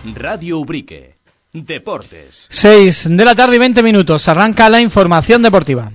Radio Ubrique. Deportes. 6 de la tarde y 20 minutos. Arranca la información deportiva.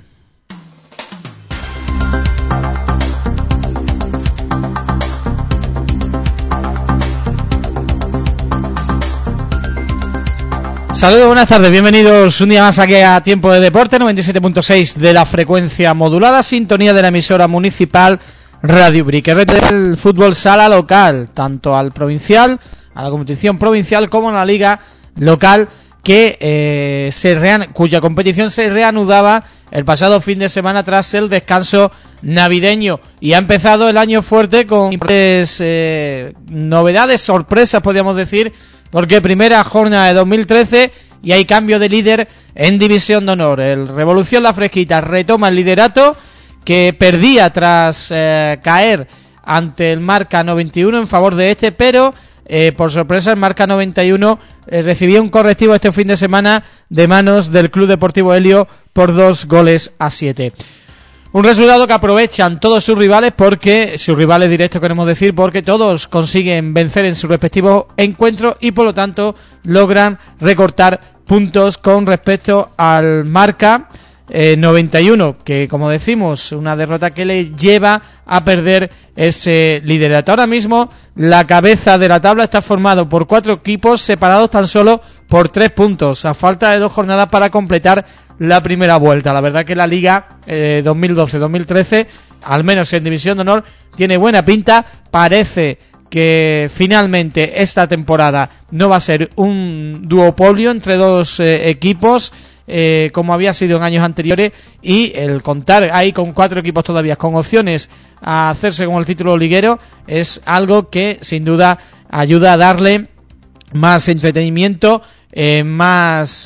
Saludos, buenas tardes, bienvenidos un día más aquí a Tiempo de Deporte, 97.6 de la frecuencia modulada, sintonía de la emisora municipal Radio Ubrique. El fútbol sala local, tanto al provincial, a la competición provincial como a la liga local, que cuya competición se reanudaba el pasado fin de semana tras el descanso navideño, y ha empezado el año fuerte con novedades, sorpresas podríamos decir, porque primera jornada de 2013 y hay cambio de líder en División de Honor. El Revolución La Fresquita retoma el liderato que perdía tras caer ante el Marca 91 en favor de este, pero por sorpresa el Marca 91 recibió un correctivo este fin de semana de manos del Club Deportivo Helio por 2-7. Un resultado que aprovechan todos sus rivales, directos queremos decir, porque todos consiguen vencer en sus respectivos encuentros y por lo tanto logran recortar puntos con respecto al Marca 91, que como decimos, una derrota que le lleva a perder ese liderato. Ahora mismo la cabeza de la tabla está formado por 4 equipos separados tan solo por 3 puntos, a falta de 2 jornadas para completar la primera vuelta. La verdad que la Liga 2012-2013, al menos en División de Honor, tiene buena pinta. Parece que finalmente esta temporada no va a ser un duopolio entre dos equipos, como había sido en años anteriores, y el contar ahí con 4 equipos todavía con opciones a hacerse con el título liguero es algo que sin duda ayuda a darle más entretenimiento, más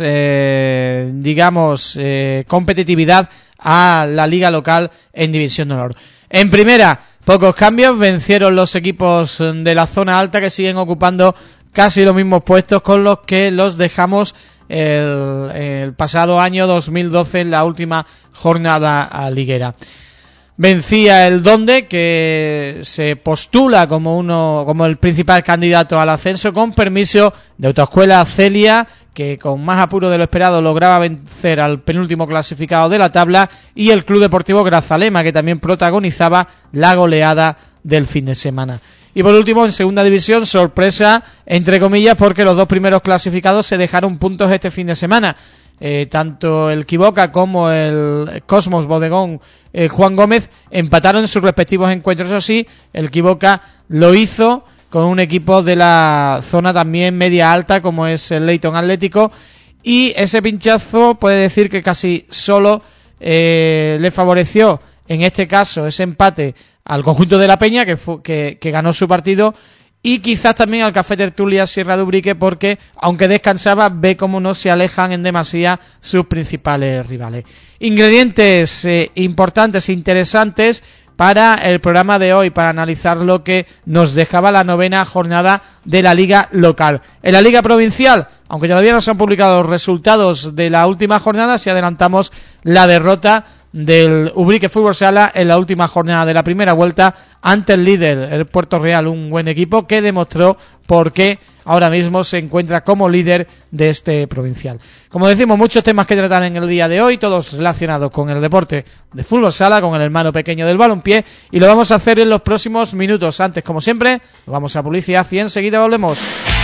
competitividad a la liga local en División de Honor. En primera, pocos cambios, vencieron los equipos de la zona alta, que siguen ocupando casi los mismos puestos con los que los dejamos el pasado año 2012 en la última jornada liguera. Vencía el Donde, que se postula como el principal candidato al ascenso, con permiso de Autoescuela Celia, que con más apuro de lo esperado lograba vencer al penúltimo clasificado de la tabla, y el Club Deportivo Grazalema, que también protagonizaba la goleada del fin de semana. Y por último, en segunda división, sorpresa entre comillas, porque los 2 primeros clasificados se dejaron puntos este fin de semana. Tanto el Quiboca como el Cosmos Bodegón Juan Gómez empataron en sus respectivos encuentros. Eso sí, el Quiboca lo hizo con un equipo de la zona también media alta, como es el Leyton Atlético, y ese pinchazo puede decir que casi solo le favoreció, en este caso, ese empate al conjunto de La Peña, que ganó su partido, y quizás también al Café Tertulia Sierra de Ubrique, porque aunque descansaba, ve cómo no se alejan en demasía sus principales rivales. Ingredientes importantes e interesantes para el programa de hoy, para analizar lo que nos dejaba la 9ª jornada de la liga local. En la liga provincial, aunque todavía no se han publicado los resultados de la última jornada, si adelantamos la derrota del Ubrique Fútbol Sala en la última jornada de la primera vuelta ante el líder, el Puerto Real, un buen equipo que demostró por qué ahora mismo se encuentra como líder de este provincial. Como decimos, muchos temas que tratar en el día de hoy, todos relacionados con el deporte de fútbol sala, con el hermano pequeño del balompié, y lo vamos a hacer en los próximos minutos. Antes, como siempre, nos vamos a publicidad y enseguida volvemos.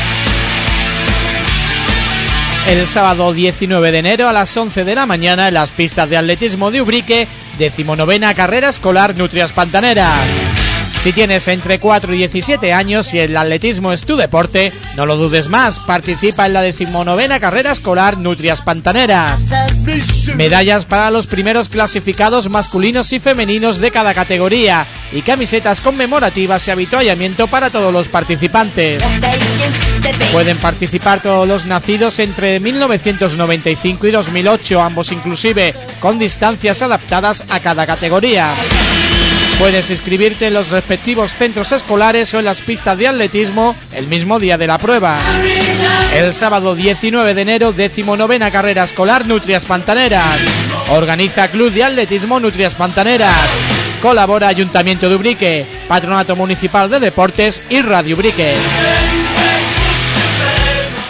El sábado 19 de enero a las 11 de la mañana en las pistas de atletismo de Ubrique, 19ª carrera escolar Nutrias Pantaneras. Si tienes entre 4 y 17 años y el atletismo es tu deporte, no lo dudes más, participa en la 19ª carrera escolar Nutrias Pantaneras. Medallas para los primeros clasificados masculinos y femeninos de cada categoría y camisetas conmemorativas y avituallamiento para todos los participantes. Pueden participar todos los nacidos entre 1995 y 2008, ambos inclusive, con distancias adaptadas a cada categoría. Puedes inscribirte en los respectivos centros escolares o en las pistas de atletismo el mismo día de la prueba. El sábado 19 de enero, 19ª carrera escolar Nutrias Pantaneras. Organiza Club de Atletismo Nutrias Pantaneras. Colabora Ayuntamiento de Ubrique, Patronato Municipal de Deportes y Radio Ubrique.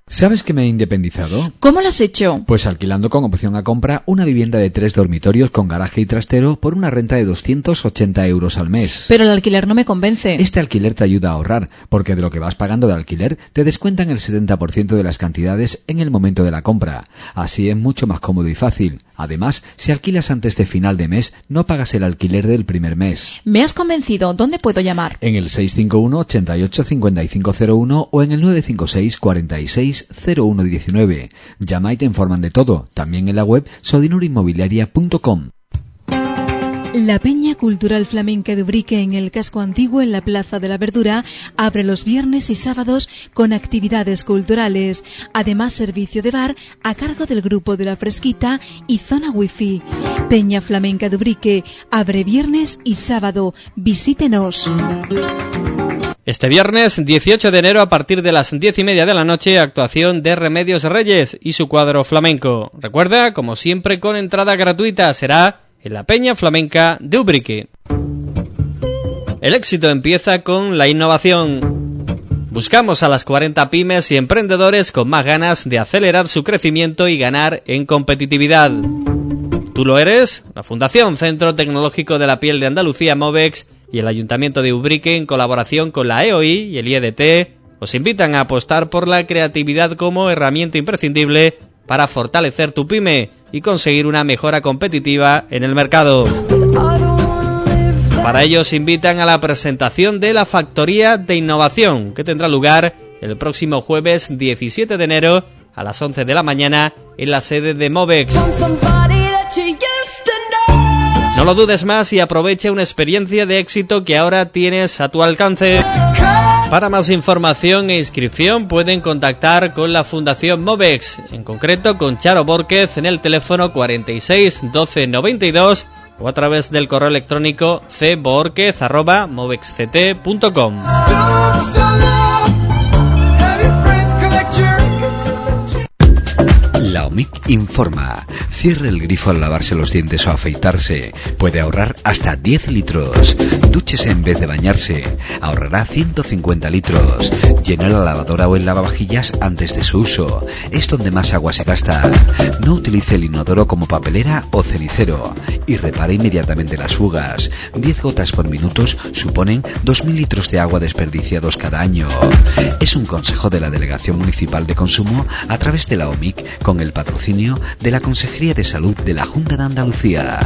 ¿Sabes que me he independizado? ¿Cómo lo has hecho? Pues alquilando con opción a compra una vivienda de 3 dormitorios con garaje y trastero por una renta de 280 euros al mes. Pero el alquiler no me convence. Este alquiler te ayuda a ahorrar, porque de lo que vas pagando de alquiler te descuentan el 70% de las cantidades en el momento de la compra. Así es mucho más cómodo y fácil. Además, si alquilas antes de final de mes, no pagas el alquiler del primer mes. Me has convencido. ¿Dónde puedo llamar? En el 651 88 5501 o en el 956 46 0119. Llama y te informan de todo. También en la web sodinurinmobiliaria.com. La Peña Cultural Flamenca de Ubrique en el casco antiguo en la Plaza de la Verdura abre los viernes y sábados con actividades culturales. Además, servicio de bar a cargo del Grupo de la Fresquita y zona wifi. Peña Flamenca de Ubrique abre viernes y sábado. Visítenos. Este viernes 18 de enero a partir de las 10:30 de la noche, actuación de Remedios Reyes y su cuadro flamenco. Recuerda, como siempre, con entrada gratuita, será en la Peña Flamenca de Ubrique. El éxito empieza con la innovación. Buscamos a las 40 pymes y emprendedores con más ganas de acelerar su crecimiento y ganar en competitividad. ¿Tú lo eres? La Fundación Centro Tecnológico de la Piel de Andalucía, Movex, y el Ayuntamiento de Ubrique, en colaboración con la EOI y el IEDT, os invitan a apostar por la creatividad como herramienta imprescindible para fortalecer tu pyme y conseguir una mejora competitiva en el mercado. Para ello os invitan a la presentación de la Factoría de Innovación, que tendrá lugar el próximo jueves 17 de enero a las 11 de la mañana en la sede de Movex. No lo dudes más y aprovecha una experiencia de éxito que ahora tienes a tu alcance. Para más información e inscripción pueden contactar con la Fundación Movex, en concreto con Charo Bórquez en el teléfono 46 12 92 o a través del correo electrónico cborquez@movexct.com. La OMIC informa. Cierre el grifo al lavarse los dientes o afeitarse. Puede ahorrar hasta 10 litros. Dúchese en vez de bañarse. Ahorrará 150 litros. Llene la lavadora o el lavavajillas antes de su uso. Es donde más agua se gasta. No utilice el inodoro como papelera o cenicero. Y repare inmediatamente las fugas. 10 gotas por minuto suponen 2.000 litros de agua desperdiciados cada año. Es un consejo de la Delegación Municipal de Consumo a través de la OMIC, con el patrocinio de la Consejería de Salud de la Junta de Andalucía.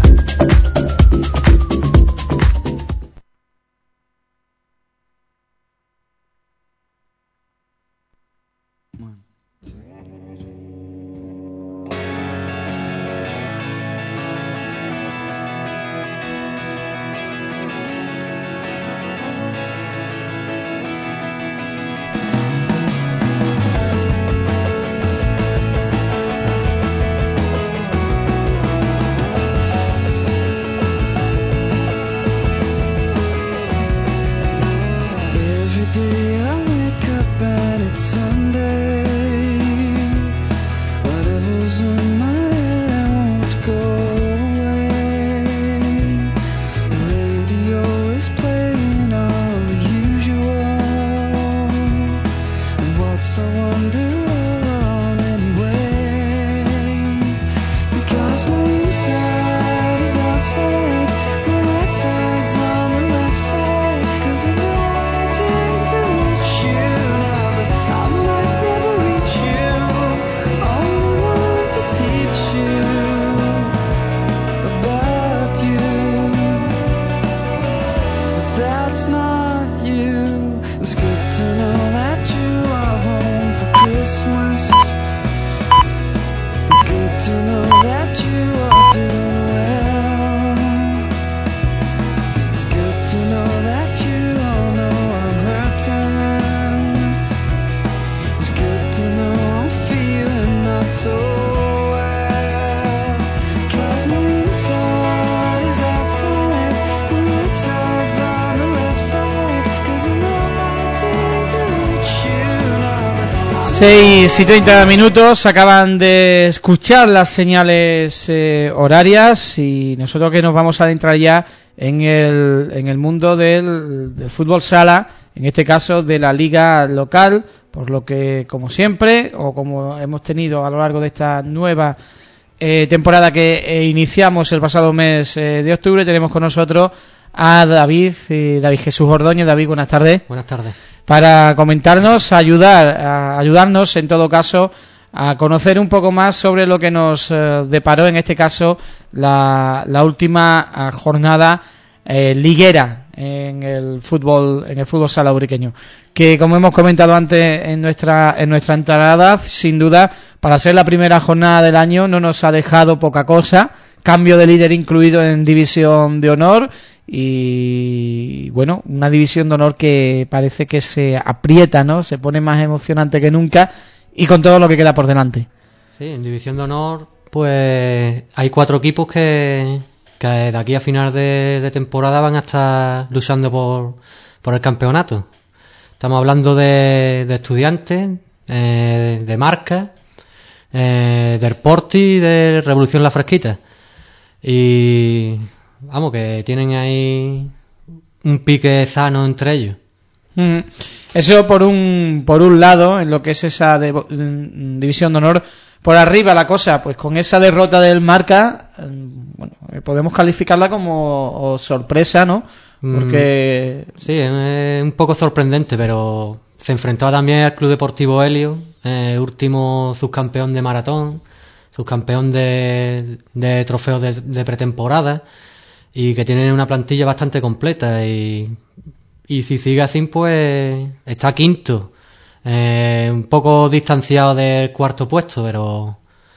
Y 30 minutos, acaban de escuchar las señales horarias y nosotros que nos vamos a adentrar ya en el mundo del fútbol sala, en este caso de la liga local, por lo que, como siempre, o como hemos tenido a lo largo de esta nueva temporada que iniciamos el pasado mes de octubre, tenemos con nosotros a David Jesús Ordóñez. David, buenas tardes. Buenas tardes. Para comentarnos, ayudarnos en todo caso a conocer un poco más sobre lo que nos deparó en este caso la última jornada liguera en el fútbol sala uriqueño, que como hemos comentado antes en nuestra entrada, sin duda para ser la primera jornada del año no nos ha dejado poca cosa, cambio de líder incluido en división de honor y bueno, una división de honor que parece que se aprieta, ¿no? Se pone más emocionante que nunca y con todo lo que queda por delante. Sí, en división de honor pues hay 4 equipos que de aquí a final de temporada van a estar luchando por el campeonato. Estamos hablando de Estudiantes, de Marca, del Porti y de Revolución La Fresquita. Y vamos, que tienen ahí un pique sano entre ellos. Eso por un lado, en lo que es esa división de honor. Por arriba la cosa, pues con esa derrota del Marca, bueno, podemos calificarla como sorpresa, ¿no? Porque sí, es un poco sorprendente, pero se enfrentaba también al Club Deportivo Helio, último subcampeón de maratón, subcampeón de trofeos de pretemporada, y que tienen una plantilla bastante completa, y si sigue así, pues está quinto. Un poco distanciado del cuarto puesto, pero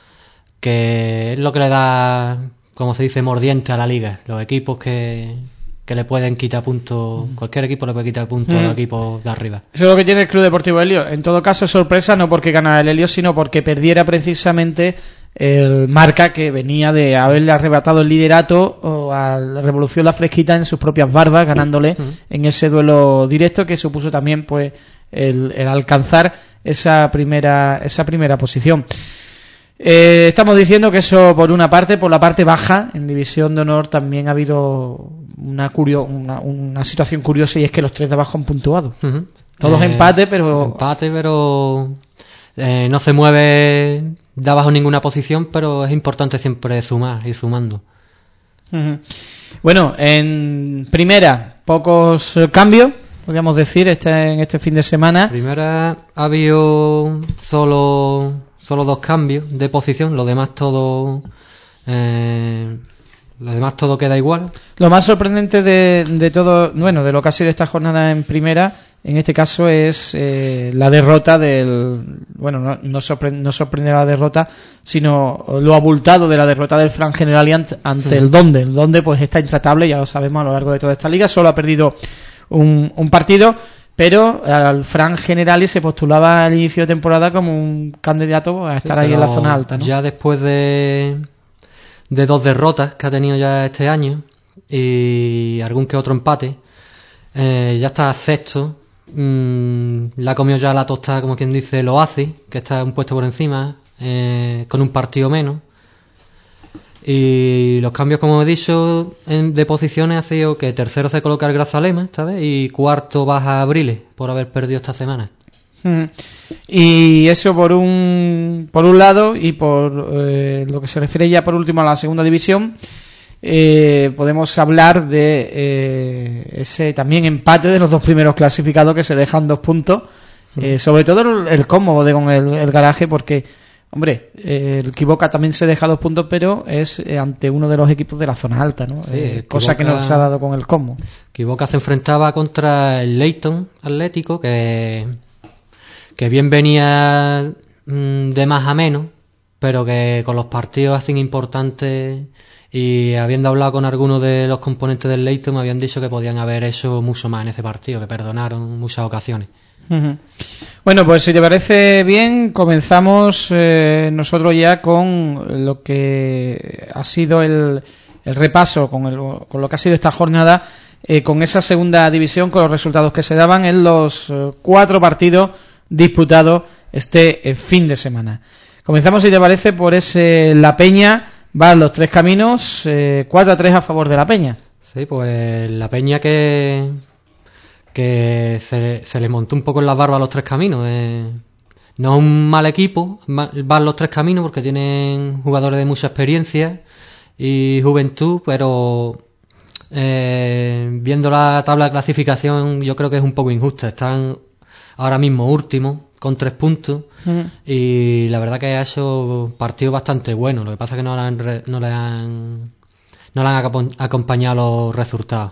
que es lo que le da, como se dice, mordiente a la liga. Los equipos que le pueden quitar puntos, cualquier equipo le puede quitar puntos a los equipos de arriba. Eso es lo que tiene el Club Deportivo Helio. En todo caso, sorpresa, no porque ganara el Helio, sino porque perdiera precisamente el Marca, que venía de haberle arrebatado el liderato a la Revolución La Fresquita en sus propias barbas, ganándole en ese duelo directo que supuso también pues el alcanzar esa primera posición. Estamos diciendo que eso por una parte. Por la parte baja, en división de honor también ha habido una situación curiosa, y es que los 3 de abajo han puntuado. Todos empate, pero no se mueve de abajo ninguna posición, pero es importante siempre ir sumando. Bueno, en primera pocos cambios, podríamos decir, en este fin de semana. Primera ha habido solo 2 cambios de posición, lo demás todo queda igual. Lo más sorprendente de todo, bueno, de lo que ha sido esta jornada en primera, en este caso es la derrota no sorprende la derrota, sino lo abultado de la derrota del Fran Generali ante el Donde. El Donde pues está intratable, ya lo sabemos, a lo largo de toda esta liga, solo ha perdido un partido, pero al Fran Generali se postulaba al inicio de temporada como un candidato a estar ahí en la zona alta, ¿no? Ya después de 2 derrotas que ha tenido ya este año y algún que otro empate, ya está sexto. La ha comido ya la tostada, como quien dice, el Oasis, que está un puesto por encima, con un partido menos. Y los cambios, como he dicho, de posiciones ha sido que tercero se coloca el Grazalema esta vez y cuarto baja Abriles por haber perdido esta semana. Y eso por un lado, y por lo que se refiere ya por último a la segunda división, podemos hablar de ese también empate de los 2 primeros clasificados, que se dejan 2 puntos, sobre todo el Cosmo con el Garaje, porque hombre, el Quiboca también se deja 2 puntos, pero es ante uno de los equipos de la zona alta, ¿no? Sí, cosa que no se ha dado con el Cosmo. Quiboca se enfrentaba contra el Leyton Atlético, que bien venía de más a menos, pero que con los partidos así importantes, y habiendo hablado con algunos de los componentes del Leyton, me habían dicho que podían haber hecho mucho más en ese partido, que perdonaron muchas ocasiones. Bueno, pues si te parece bien, comenzamos nosotros ya con lo que ha sido el repaso, con lo que ha sido esta jornada, con esa segunda división, con los resultados que se daban en los 4 partidos disputados este fin de semana. Comenzamos, si te parece, por ese La Peña. Van los 3 caminos, 4-3 a favor de La Peña. Sí, pues La Peña que que se les montó un poco en las barbas a los Tres Caminos. No es un mal equipo, van los Tres Caminos porque tienen jugadores de mucha experiencia y juventud, pero viendo la tabla de clasificación yo creo que es un poco injusta. Están ahora mismo últimos con 3 puntos y la verdad que ha hecho partidos bastante buenos. Lo que pasa es que no le han acompañado los resultados.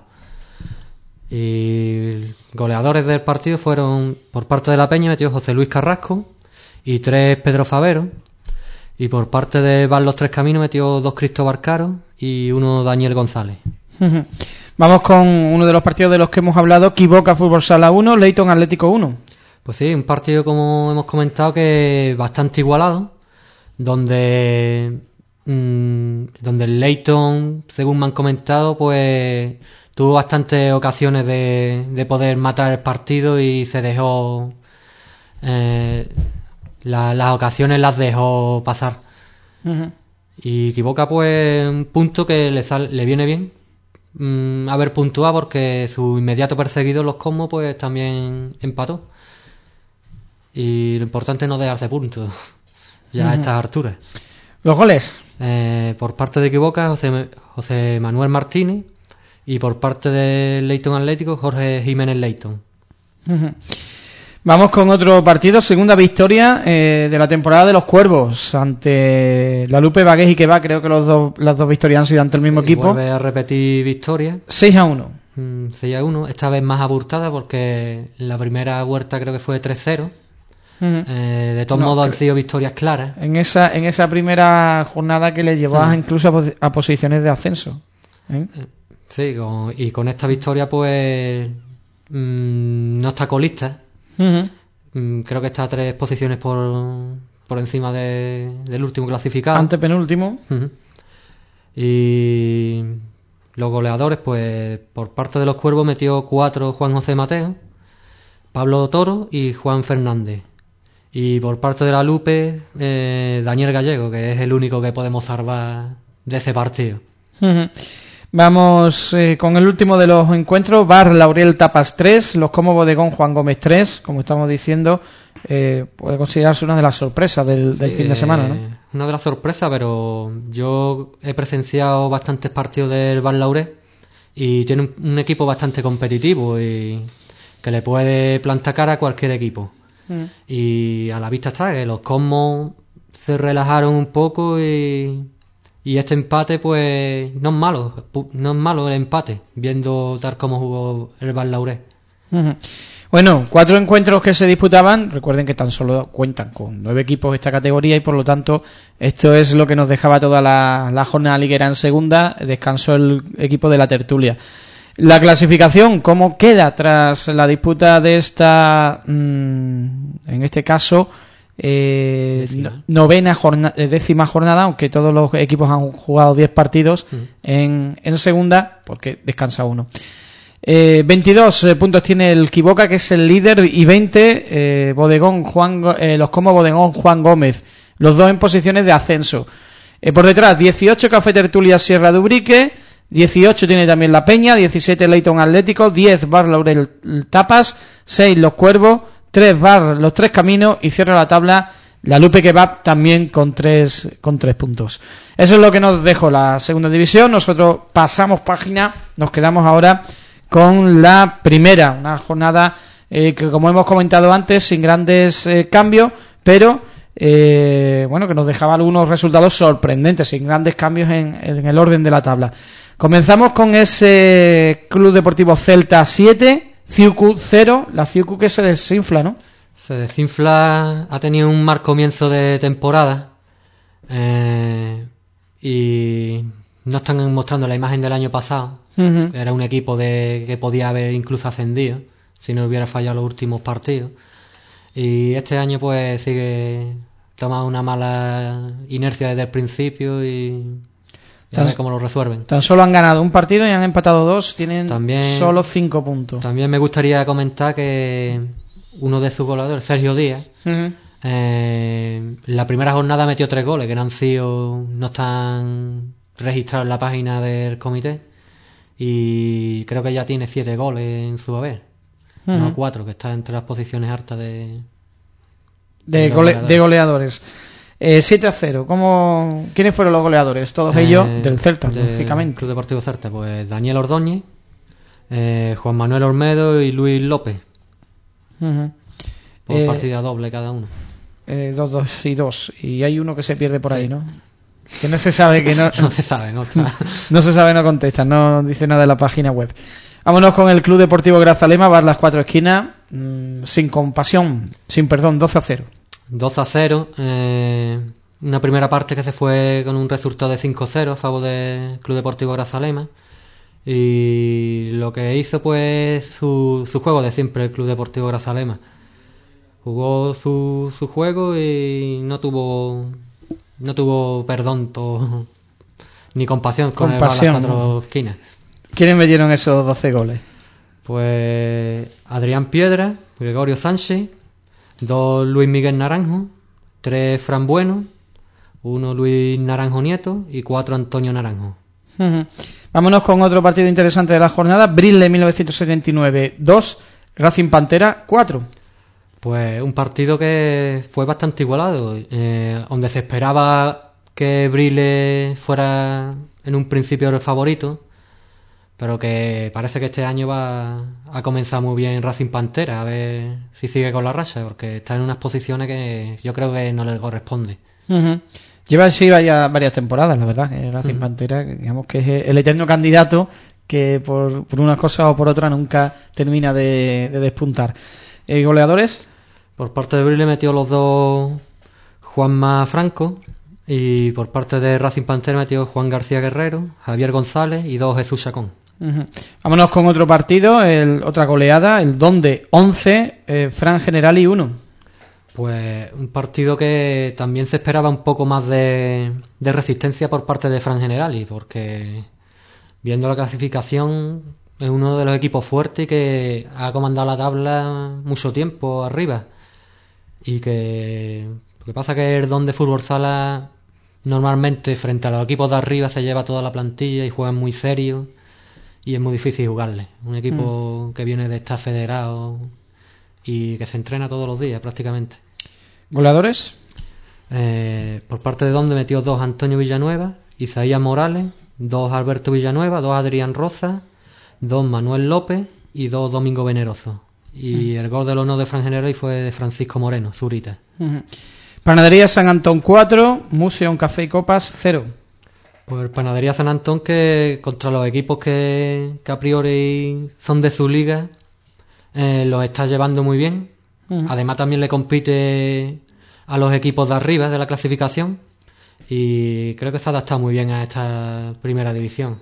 Y goleadores del partido fueron, por parte de la Peña, metió José Luis Carrasco y 3 Pedro Favero. Y por parte de Van los Tres Caminos metió 2 Cristóbal Caro y 1 Daniel González. Vamos con uno de los partidos de los que hemos hablado. Quiboca Fútbol Sala 1, Leyton Atlético 1. Pues sí, un partido, como hemos comentado, que bastante igualado, donde el Leyton, según me han comentado, pues tuvo bastantes ocasiones de poder matar el partido y se dejó las ocasiones las dejó pasar. Y Quiboca, pues un punto que le viene bien haber puntuado, porque su inmediato perseguidor, Los Cosmos, pues también empató. Y lo importante es no dejarse puntos ya a estas alturas. ¿Los goles? Por parte de Quiboca, José Manuel Martínez, y por parte del Leyton Atlético, Jorge Jiménez Leyton. Vamos con otro partido, segunda victoria de la temporada de los Cuervos ante la Lupe, Bagués y Quebá. Creo que las dos victorias han sido ante el mismo equipo. Vuelve a repetir victoria. 6-1. 6-1, esta vez más abultada, porque la primera vuelta creo que fue 3-0. De todos modos han sido victorias claras. En esa primera jornada que le llevó incluso a posiciones de ascenso. Sí, y con esta victoria pues no está colista. Creo que está a 3 posiciones por encima del último clasificado. Antepenúltimo. Y los goleadores, pues por parte de los Cuervos metió 4 Juan José Mateo, Pablo Toro y Juan Fernández. Y por parte de la Lupe, Daniel Gallego, que es el único que podemos salvar de ese partido. Vamos con el último de los encuentros. Bar Laurel Tapas 3, Los Cosmos Bodegón Juan Gómez 3. Como estamos diciendo, puede considerarse una de las sorpresas del fin de semana, ¿no? Una de las sorpresas, pero yo he presenciado bastantes partidos del Bar Laurel y tiene un equipo bastante competitivo y que le puede plantar cara a cualquier equipo. Y a la vista está que los Cosmos se relajaron un poco y este empate pues no es malo el empate, viendo tal como jugó el Bar Laurel. Bueno, 4 encuentros que se disputaban. Recuerden que tan solo cuentan con 9 equipos esta categoría y por lo tanto esto es lo que nos dejaba toda la jornada liguera en segunda. Descansó el equipo de la tertulia. La clasificación, ¿cómo queda tras la disputa de esta, en este caso, décima jornada, aunque todos los equipos han jugado 10 partidos en segunda, porque descansa uno. 22 puntos tiene el Quiboca, que es el líder, y 20 los Cosmos Bodegón Juan Gómez, los dos en posiciones de ascenso. Por detrás, 18 Café Tertulia Sierra de Ubrique, 18 tiene también la Peña, 17 Leyton Atlético, 10 Bar Laurel Tapas, 6 Los Cuervos, 3 Bar Los Tres Caminos y cierra la tabla la Lupe Kebab también con 3 puntos. Eso es lo que nos dejó la segunda división. Nosotros pasamos página, nos quedamos ahora con la primera, una jornada que, como hemos comentado antes, sin grandes cambios, pero bueno, que nos dejaba algunos resultados sorprendentes, sin grandes cambios en el orden de la tabla. Comenzamos con ese Club Deportivo Celta 7, Ciucu 0, la Ciucu que se desinfla, ¿no? Se desinfla, ha tenido un mal comienzo de temporada y no están mostrando la imagen del año pasado. Era un equipo que podía haber incluso ascendido si no hubiera fallado los últimos partidos. Y este año pues sigue tomando una mala inercia desde el principio y a ver cómo lo resuelven. Tan solo han ganado un partido y han empatado 2, tienen también, solo 5 puntos. También me gustaría comentar que uno de sus goleadores, Sergio Díaz, la primera jornada metió 3 goles que no están registrados en la página del comité, y creo que ya tiene 7 goles en su haber. no a 4, que está entre las posiciones hartas de goleadores. 7-0. ¿Quiénes fueron los goleadores? Todos ellos del Celta, lógicamente. Club Deportivo Celta, pues Daniel Ordóñez, Juan Manuel Olmedo y Luis López. Por partida doble cada uno. 2 y 2. Y hay uno que se pierde por ahí, ¿no? Que no se sabe, que no... No se sabe, no está. No se sabe, no contesta, no dice nada en la página web. Vámonos con el Club Deportivo Grazalema, Bar Las Cuatro Esquinas, sin compasión, sin perdón, 12-0. 2-0, una primera parte que se fue con un resultado de 5-0 a favor del Club Deportivo Grazalema, y lo que hizo pues su juego de siempre el Club Deportivo Grazalema. Jugó su juego y no tuvo perdón ni compasión con el Bar Las Cuatro Esquinas. ¿Quiénes metieron esos 12 goles? Pues Adrián Piedra, Gregorio Sánchez, 2 Luis Miguel Naranjo, 3 Fran Bueno, 1 Luis Naranjo Nieto y 4 Antonio Naranjo. Vámonos con otro partido interesante de la jornada. Brile 1979 2, Racing Pantera 4. Pues un partido que fue bastante igualado, donde se esperaba que Brile fuera en un principio el favorito, pero que parece que este año va a comenzar muy bien Racing Pantera, a ver si sigue con la racha, porque está en unas posiciones que yo creo que no le corresponde. Lleva así varias temporadas, la verdad, que Racing Pantera, digamos que es el eterno candidato que por unas cosas o por otras nunca termina de despuntar. ¿Goleadores? Por parte de Brile metió los 2 Juanma Franco, y por parte de Racing Pantera metió Juan García Guerrero, Javier González y 2 Jesús Chacón. Vámonos con otro partido, otra goleada, el Donde 11, Fran Generali 1. Pues un partido que también se esperaba un poco más de resistencia por parte de Fran Generali, porque viendo la clasificación es uno de los equipos fuertes y que ha comandado la tabla mucho tiempo arriba, y que lo que pasa es que el Donde Fútbol Sala normalmente frente a los equipos de arriba se lleva toda la plantilla y juegan muy serio y es muy difícil jugarle. Un equipo que viene de estar federado y que se entrena todos los días prácticamente. ¿Goleadores? Por parte de Donde metió 2 Antonio Villanueva, Isaías Morales, 2 Alberto Villanueva, 2 Adrián Roza, 2 Manuel López y 2 Domingo Veneroso. Y el gol del honor de Fran Generali fue de Francisco Moreno, Zurita. Panadería San Antón 4, Museo Café y Copas 0. Pues Panadería San Antón, que contra los equipos que a priori son de su liga, los está llevando muy bien. Además también le compite a los equipos de arriba de la clasificación, y creo que se ha adaptado muy bien a esta primera división.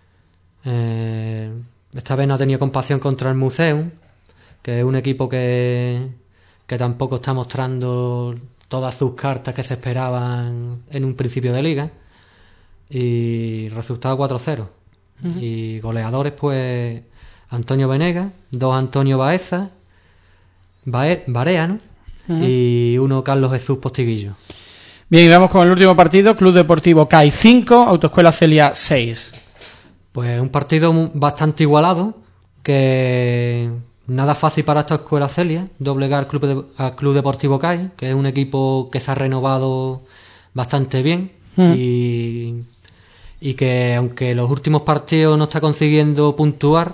Esta vez no ha tenido compasión contra el Museo, que es un equipo que tampoco está mostrando todas sus cartas que se esperaban en un principio de liga, y resultado 4-0. Y goleadores pues Antonio Venegas, 2 Antonio Baeza, Barea, ¿no? Y 1 Carlos Jesús Postiguillo. Bien, y vamos con el último partido, Club Deportivo CAI 5, Autoescuela Celia 6. Pues un partido bastante igualado, que nada fácil para esta Escuela Celia doblegar al Club Deportivo CAI, que es un equipo que se ha renovado bastante bien y que aunque los últimos partidos no está consiguiendo puntuar,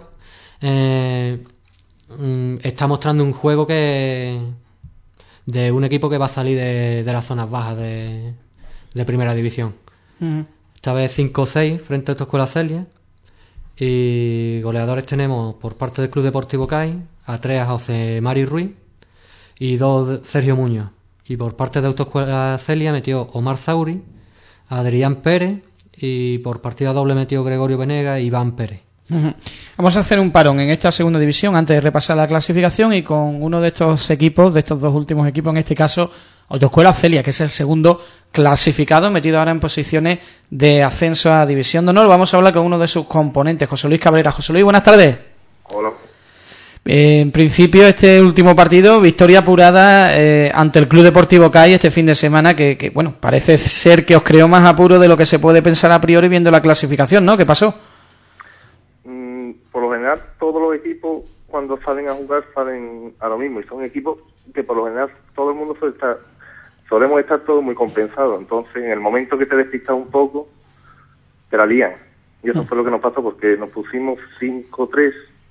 está mostrando un juego de un equipo que va a salir de las zonas bajas de primera división. Esta vez 5-6 frente a esta Escuela Celia. Y goleadores tenemos por parte del Club Deportivo CAI a 3 a José Mari Ruiz y 2 Sergio Muñoz. Y por parte de Autoescuela Celia metió Omar Zauri, Adrián Pérez, y por partida doble metió Gregorio Venegas y Iván Pérez. Vamos a hacer un parón en esta segunda división antes de repasar la clasificación, y con uno de estos equipos, de estos 2 últimos equipos, en este caso Autoescuela Celia, que es el segundo clasificado, metido ahora en posiciones de ascenso a División de Honor. Vamos a hablar con uno de sus componentes, José Luis Cabrera. José Luis, buenas tardes. Hola. En principio, este último partido, victoria apurada ante el Club Deportivo CAI este fin de semana, que bueno, parece ser que os creó más apuro de lo que se puede pensar a priori viendo la clasificación, ¿no? ¿Qué pasó? Por lo general, todos los equipos cuando salen a jugar salen a lo mismo, y son equipos que por lo general todo el mundo solemos estar todos muy compensados. Entonces, en el momento que te despistas un poco, te la lían. Y eso fue lo que nos pasó, porque nos pusimos 5-3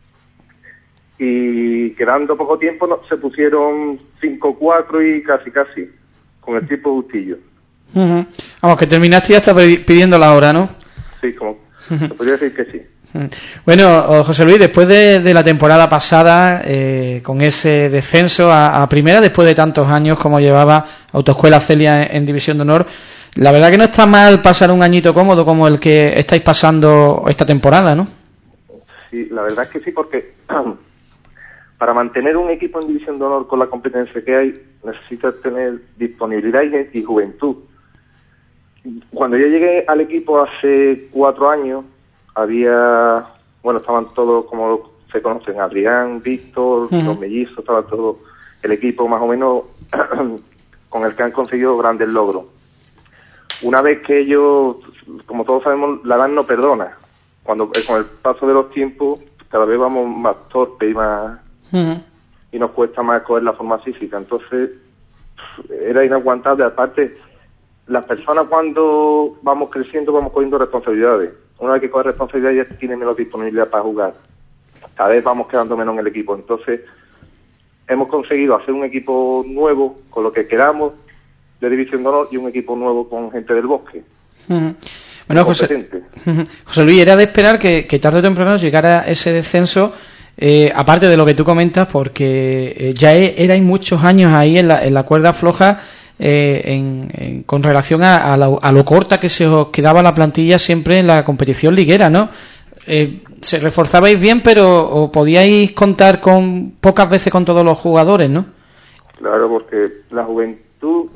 y quedando poco tiempo se pusieron 5-4 y casi, con el tiempo justillo. Vamos, que terminaste ya hasta pidiendo la hora, ¿no? Sí, como se podría decir que sí. Bueno, José Luis, después de la temporada pasada, con ese descenso a primera, después de tantos años como llevaba Autoescuela Celia en División de Honor, la verdad que no está mal pasar un añito cómodo como el que estáis pasando esta temporada, ¿no? Sí, la verdad es que sí, porque para mantener un equipo en División de Honor con la competencia que hay, necesitas tener disponibilidad y juventud. Cuando yo llegué al equipo hace 4 años, estaban todos como se conocen, Adrián, Víctor, los mellizos, estaba todo el equipo más o menos con el que han conseguido grandes logros. Una vez que ellos, como todos sabemos, la edad no perdona. Con el paso de los tiempos, cada vez vamos más torpes y nos cuesta más coger la forma física. Entonces, era inaguantable. Aparte, las personas cuando vamos creciendo vamos cogiendo responsabilidades. Una vez que coge responsabilidad ya tiene menos disponibilidad para jugar. Cada vez vamos quedando menos en el equipo. Entonces, hemos conseguido hacer un equipo nuevo con lo que queramos de División de Honor y un equipo nuevo con gente del Bosque. Bueno, José Luis, era de esperar que tarde o temprano llegara ese descenso, aparte de lo que tú comentas, porque ya erais muchos años ahí en la cuerda floja, con relación a lo corta que se os quedaba la plantilla siempre en la competición liguera, ¿no? Se reforzabais bien, pero podíais contar pocas veces con todos los jugadores, ¿no? Claro, porque la juventud,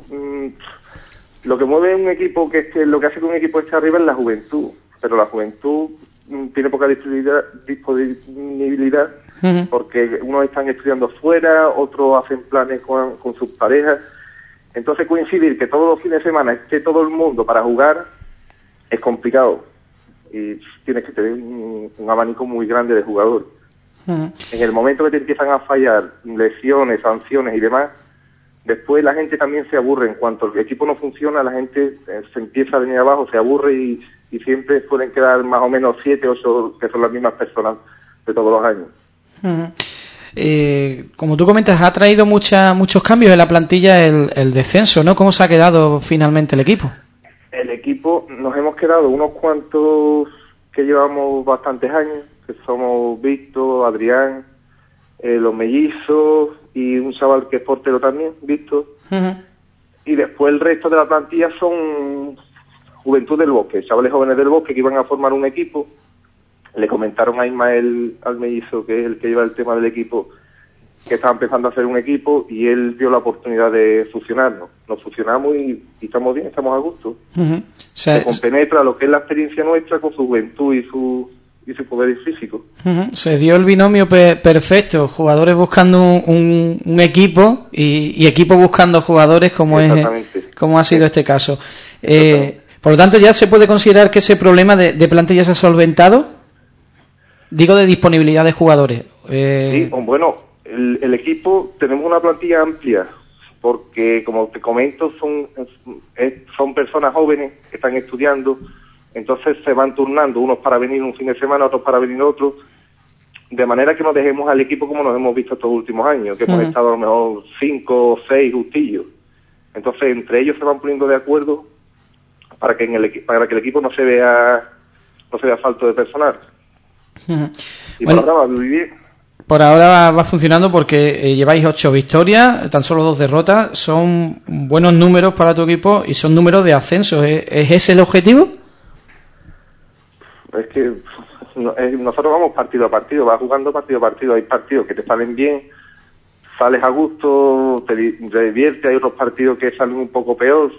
lo que mueve un equipo, lo que hace que un equipo esté arriba es la juventud, pero la juventud tiene poca disponibilidad porque unos están estudiando fuera, otros hacen planes con sus parejas. Entonces coincidir que todos los fines de semana esté todo el mundo para jugar es complicado y tienes que tener un abanico muy grande de jugadores. En el momento que te empiezan a fallar lesiones, sanciones y demás, después la gente también se aburre. En cuanto el equipo no funciona, la gente se empieza a venir abajo, se aburre y siempre pueden quedar más o menos 7 o 8 que son las mismas personas de todos los años. Como tú comentas, ha traído muchos cambios en la plantilla el descenso, ¿no? ¿Cómo se ha quedado finalmente el equipo? El equipo, nos hemos quedado unos cuantos que llevamos bastantes años, que somos Víctor, Adrián, los mellizos y un chaval que es portero también, Víctor. Y después el resto de la plantilla son juventud del Bosque, chavales jóvenes del Bosque que iban a formar un equipo. Le comentaron a Ismael, al mellizo, que es el que lleva el tema del equipo, que estaba empezando a hacer un equipo y él vio la oportunidad de fusionarnos. Nos fusionamos y estamos bien, estamos a gusto. Se compenetra lo que es la experiencia nuestra con su juventud y su poder físico. Se dio el binomio perfecto, jugadores buscando un equipo y equipo buscando jugadores, como ha sido este caso. Por lo tanto, ¿ya se puede considerar que ese problema de plantilla se ha solventado? Digo, de disponibilidad de jugadores. Sí, bueno, el equipo, tenemos una plantilla amplia, porque como te comento, son personas jóvenes que están estudiando, entonces se van turnando, unos para venir un fin de semana, otros para venir otro, de manera que no dejemos al equipo como nos hemos visto estos últimos años, que hemos estado a lo mejor 5 o 6 justillos. Entonces, entre ellos se van poniendo de acuerdo para que el equipo no se vea falto de personal. Y bueno, por ahora va muy bien. Por ahora va funcionando porque lleváis 8 victorias, tan solo 2 derrotas. Son buenos números para tu equipo y son números de ascenso. ¿Es ese el objetivo? Es que nosotros vamos partido a partido, vas jugando partido a partido. Hay partidos que te salen bien, sales a gusto, te diviertes. Hay otros partidos que salen un poco peor.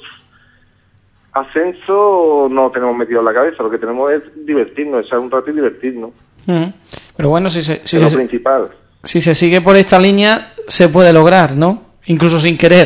Ascenso no tenemos metido en la cabeza, lo que tenemos es divertirnos, echar un rato y divertirnos. Pero bueno, si lo principal. Si se sigue por esta línea, se puede lograr, ¿no? Incluso sin querer.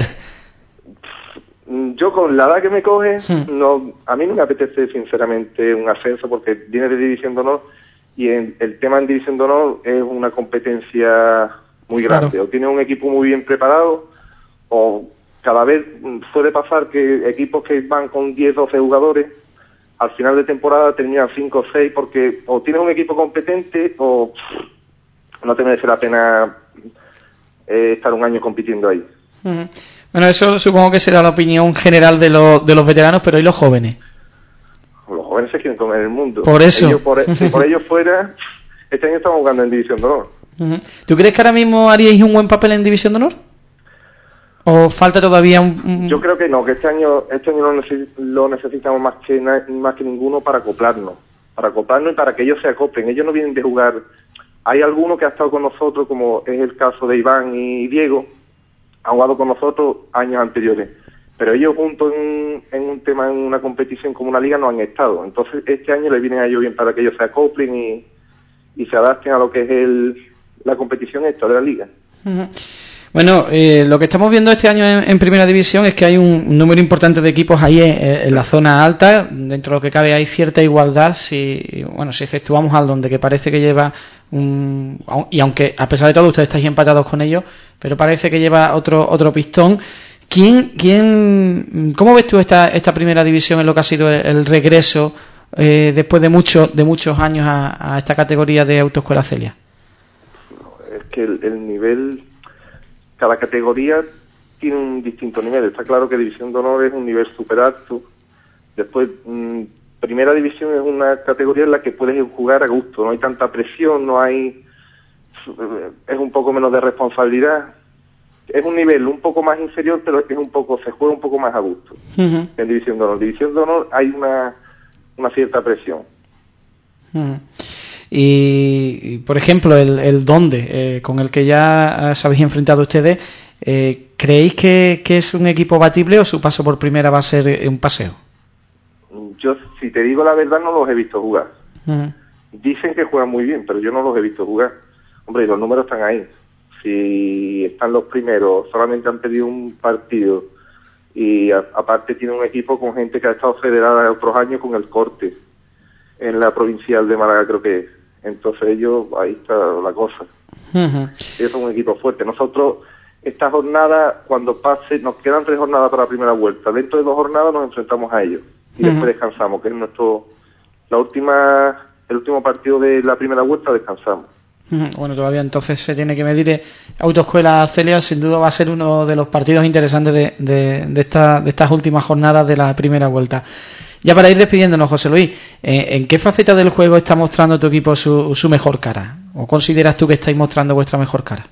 Yo con la edad que me coge, a mí no me apetece sinceramente un ascenso porque viene de División de Honor y el tema en División de Honor es una competencia muy grande. Claro. O tienes un equipo muy bien preparado, o cada vez suele pasar que equipos que van con 10, 12 jugadores, al final de temporada terminan 5 o 6, porque o tienes un equipo competente o no te merece la pena estar un año compitiendo ahí. Uh-huh. Bueno, eso supongo que será la opinión general de los veteranos, pero ¿y los jóvenes? Los jóvenes se quieren comer el mundo. Por eso. Si por ellos fuera, este año estamos jugando en División de Honor. Uh-huh. ¿Tú crees que ahora mismo haríais un buen papel en División de Honor? ¿O falta todavía un...? Yo creo que no, que este año lo necesitamos más que ninguno para acoplarnos y para que ellos se acoplen. Ellos no vienen de jugar. Hay alguno que ha estado con nosotros, como es el caso de Iván y Diego, han jugado con nosotros años anteriores, pero ellos juntos en un tema, en una competición como una liga, no han estado. Entonces este año les viene a ellos bien para que ellos se acoplen y se adapten a lo que es la competición esta de la liga. Uh-huh. Bueno, lo que estamos viendo este año en Primera División es que hay un número importante de equipos ahí en la zona alta. Dentro de lo que cabe hay cierta igualdad, si exceptuamos al donde que parece que lleva y aunque a pesar de todo ustedes estáis empatados con ellos, pero parece que lleva otro pistón. ¿Cómo ves tú esta Primera División en lo que ha sido el regreso después de muchos años a esta categoría de Autoescuela Celia? Es que el nivel... Cada categoría tiene un distinto nivel. Está claro que División de Honor es un nivel súper alto. Después, Primera División es una categoría en la que puedes jugar a gusto. No hay tanta presión, es un poco menos de responsabilidad. Es un nivel un poco más inferior, pero se juega un poco más a gusto. Uh-huh. En División de Honor. División de Honor hay una cierta presión. Uh-huh. Y por ejemplo, el Donde, con el que ya os habéis enfrentado ustedes, ¿creéis que es un equipo batible o su paso por primera va a ser un paseo? Yo, si te digo la verdad, no los he visto jugar. Uh-huh. Dicen que juegan muy bien, pero yo no los he visto jugar. Hombre, los números están ahí. Si están los primeros, solamente han perdido un partido y aparte tiene un equipo con gente que ha estado federada otros años con el Corte en la provincial de Málaga, creo que es. Entonces ellos, ahí está la cosa. Uh-huh. Ellos son un equipo fuerte. Nosotros, esta jornada, cuando pase, nos quedan 3 jornadas para la primera vuelta. Dentro de 2 jornadas nos enfrentamos a ellos. Y uh-huh. después descansamos, que es el último partido de la primera vuelta, descansamos. Uh-huh. Bueno, todavía entonces se tiene que medir. Autoescuela Celia sin duda va a ser uno de los partidos interesantes de estas últimas jornadas de la primera vuelta. Ya para ir despidiéndonos, José Luis, ¿en qué faceta del juego está mostrando tu equipo su mejor cara? ¿O consideras tú que estáis mostrando vuestra mejor cara?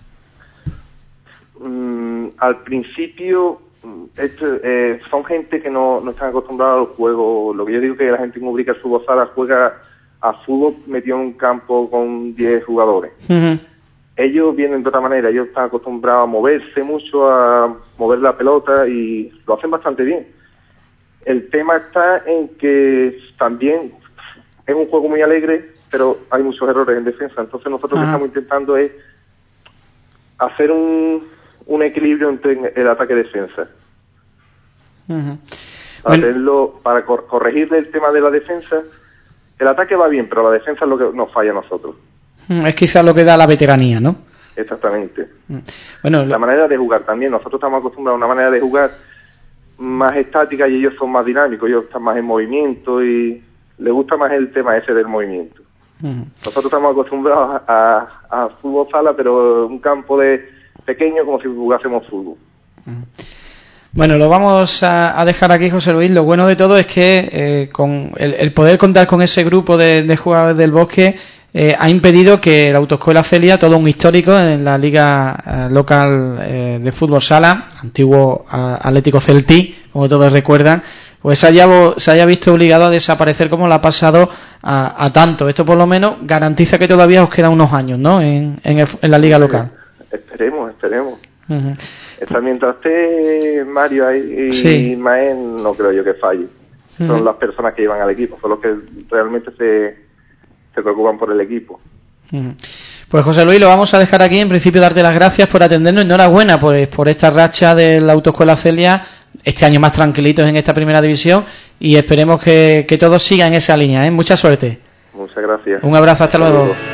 Al principio, son gente que no están acostumbrada al juego. Lo que yo digo es que la gente en Ubrique, su gozada, juega a fútbol metido en un campo con 10 jugadores. Uh-huh. Ellos vienen de otra manera, ellos están acostumbrados a moverse mucho, a mover la pelota y lo hacen bastante bien. El tema está en que también es un juego muy alegre, pero hay muchos errores en defensa. Entonces nosotros lo que estamos intentando es hacer un equilibrio entre el ataque y defensa. Uh-huh. Hacerlo para corregirle el tema de la defensa. El ataque va bien, pero la defensa es lo que nos falla a nosotros. Es quizás lo que da la veteranía, ¿no? Exactamente. Bueno, la manera de jugar también. Nosotros estamos acostumbrados a una manera de jugar más estática y ellos son más dinámicos, ellos están más en movimiento y les gusta más el tema ese del movimiento. Uh-huh. Nosotros estamos acostumbrados a fútbol sala, pero un campo de pequeño como si jugásemos fútbol. Uh-huh. Bueno, lo vamos a dejar aquí, José Luis. Lo bueno de todo es que con el poder contar con ese grupo de jugadores del Bosque ha impedido que la Autoescuela Celia, todo un histórico en la liga local de fútbol sala, antiguo Atlético Celtí, como todos recuerdan, pues se haya visto obligado a desaparecer como le ha pasado a tanto. Esto por lo menos garantiza que todavía os quedan unos años, ¿no? En la liga local. Esperemos. Uh-huh. Mientras esté Mario ahí y Maén, no creo yo que falle. Uh-huh. Son las personas que llevan al equipo, son los que realmente se preocupan por el equipo. Pues José Luis, lo vamos a dejar aquí. En principio darte las gracias por atendernos. Enhorabuena por esta racha de la Autoescuela Celia, este año más tranquilitos en esta primera división, y esperemos que todos sigan esa línea, ¿eh? Mucha suerte. Muchas gracias. Un abrazo, hasta luego. Saludos.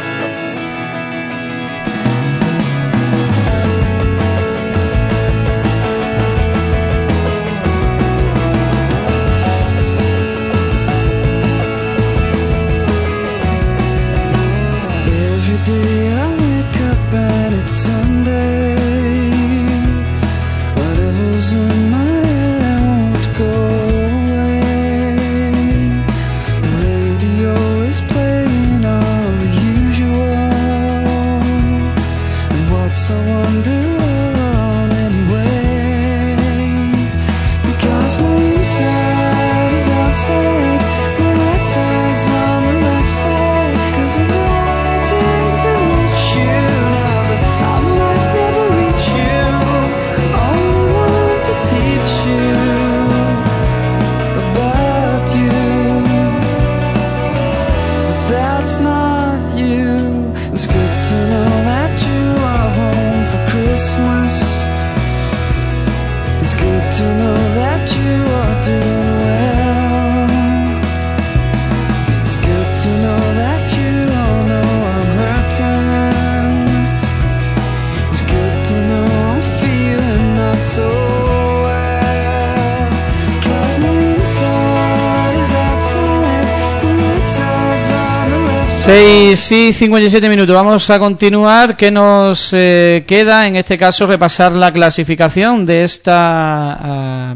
Sí, 57 minutos. Vamos a continuar. ¿Qué nos queda? En este caso, repasar la clasificación de esta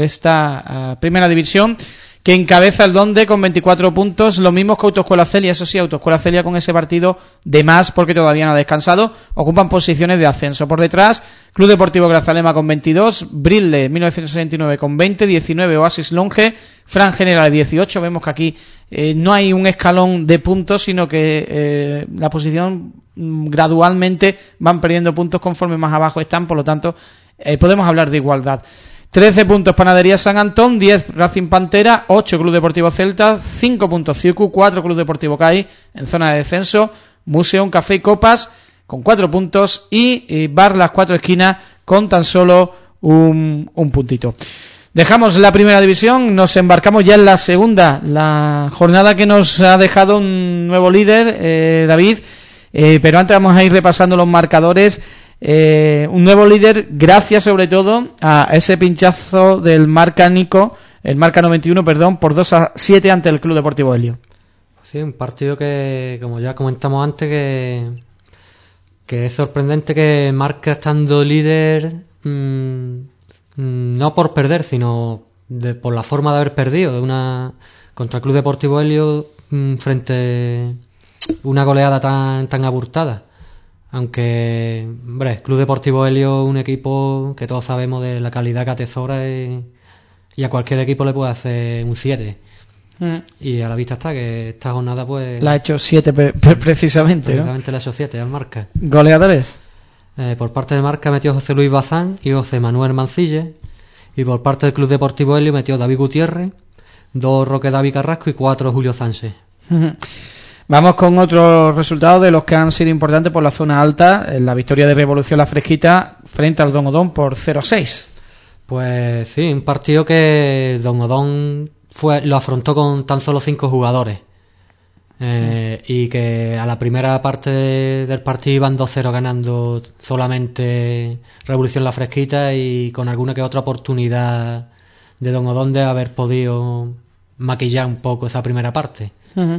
primera división, que encabeza el Donde con 24 puntos, los mismos que Autoescuela Celia. Eso sí, Autoescuela Celia con ese partido de más, porque todavía no ha descansado, ocupan posiciones de ascenso. Por detrás, Club Deportivo Grazalema con 22, Brille 1969 con 20, 19 Oasis Longe, Fran General 18. Vemos que aquí no hay un escalón de puntos, sino que la posición gradualmente van perdiendo puntos conforme más abajo están, por lo tanto podemos hablar de igualdad. 13 puntos Panadería San Antón, 10 Racing Pantera, 8 Club Deportivo Celta, 5 puntos Ciucu, 4 Club Deportivo CAI en zona de descenso, Museum Café y Copas con 4 puntos y Bar Las Cuatro Esquinas con tan solo un puntito. Dejamos la primera división, nos embarcamos ya en la segunda, la jornada que nos ha dejado un nuevo líder, David, pero antes vamos a ir repasando los marcadores. Un nuevo líder gracias sobre todo a ese pinchazo del Marca 91, por 2-7 ante el Club Deportivo Helio. Sí, un partido que, como ya comentamos antes, que es sorprendente que Marca, estando líder, no por perder, sino por la forma de haber perdido contra el Club Deportivo Helio, frente a una goleada tan abultada. Aunque, hombre, Club Deportivo Helio, un equipo que todos sabemos de la calidad que atesora, y a cualquier equipo le puede hacer un 7. Y a la vista está que esta jornada pues la ha hecho 7 precisamente, ¿no? La ha hecho 7 al Marca. ¿Goleadores? Por parte de Marca metió José Luis Bazán y José Manuel Mancille, y por parte del Club Deportivo Helio metió David Gutiérrez, 2 Roque David Carrasco y 4 Julio Sánchez. Vamos con otros resultados de los que han sido importantes por la zona alta. La victoria de Revolución La Fresquita frente al Don Odón por 0-6. Pues sí, un partido que Don Odón lo afrontó con tan solo 5 jugadores. Y que a la primera parte del partido iban 2-0 ganando solamente Revolución La Fresquita, y con alguna que otra oportunidad de Don Odón de haber podido maquillar un poco esa primera parte.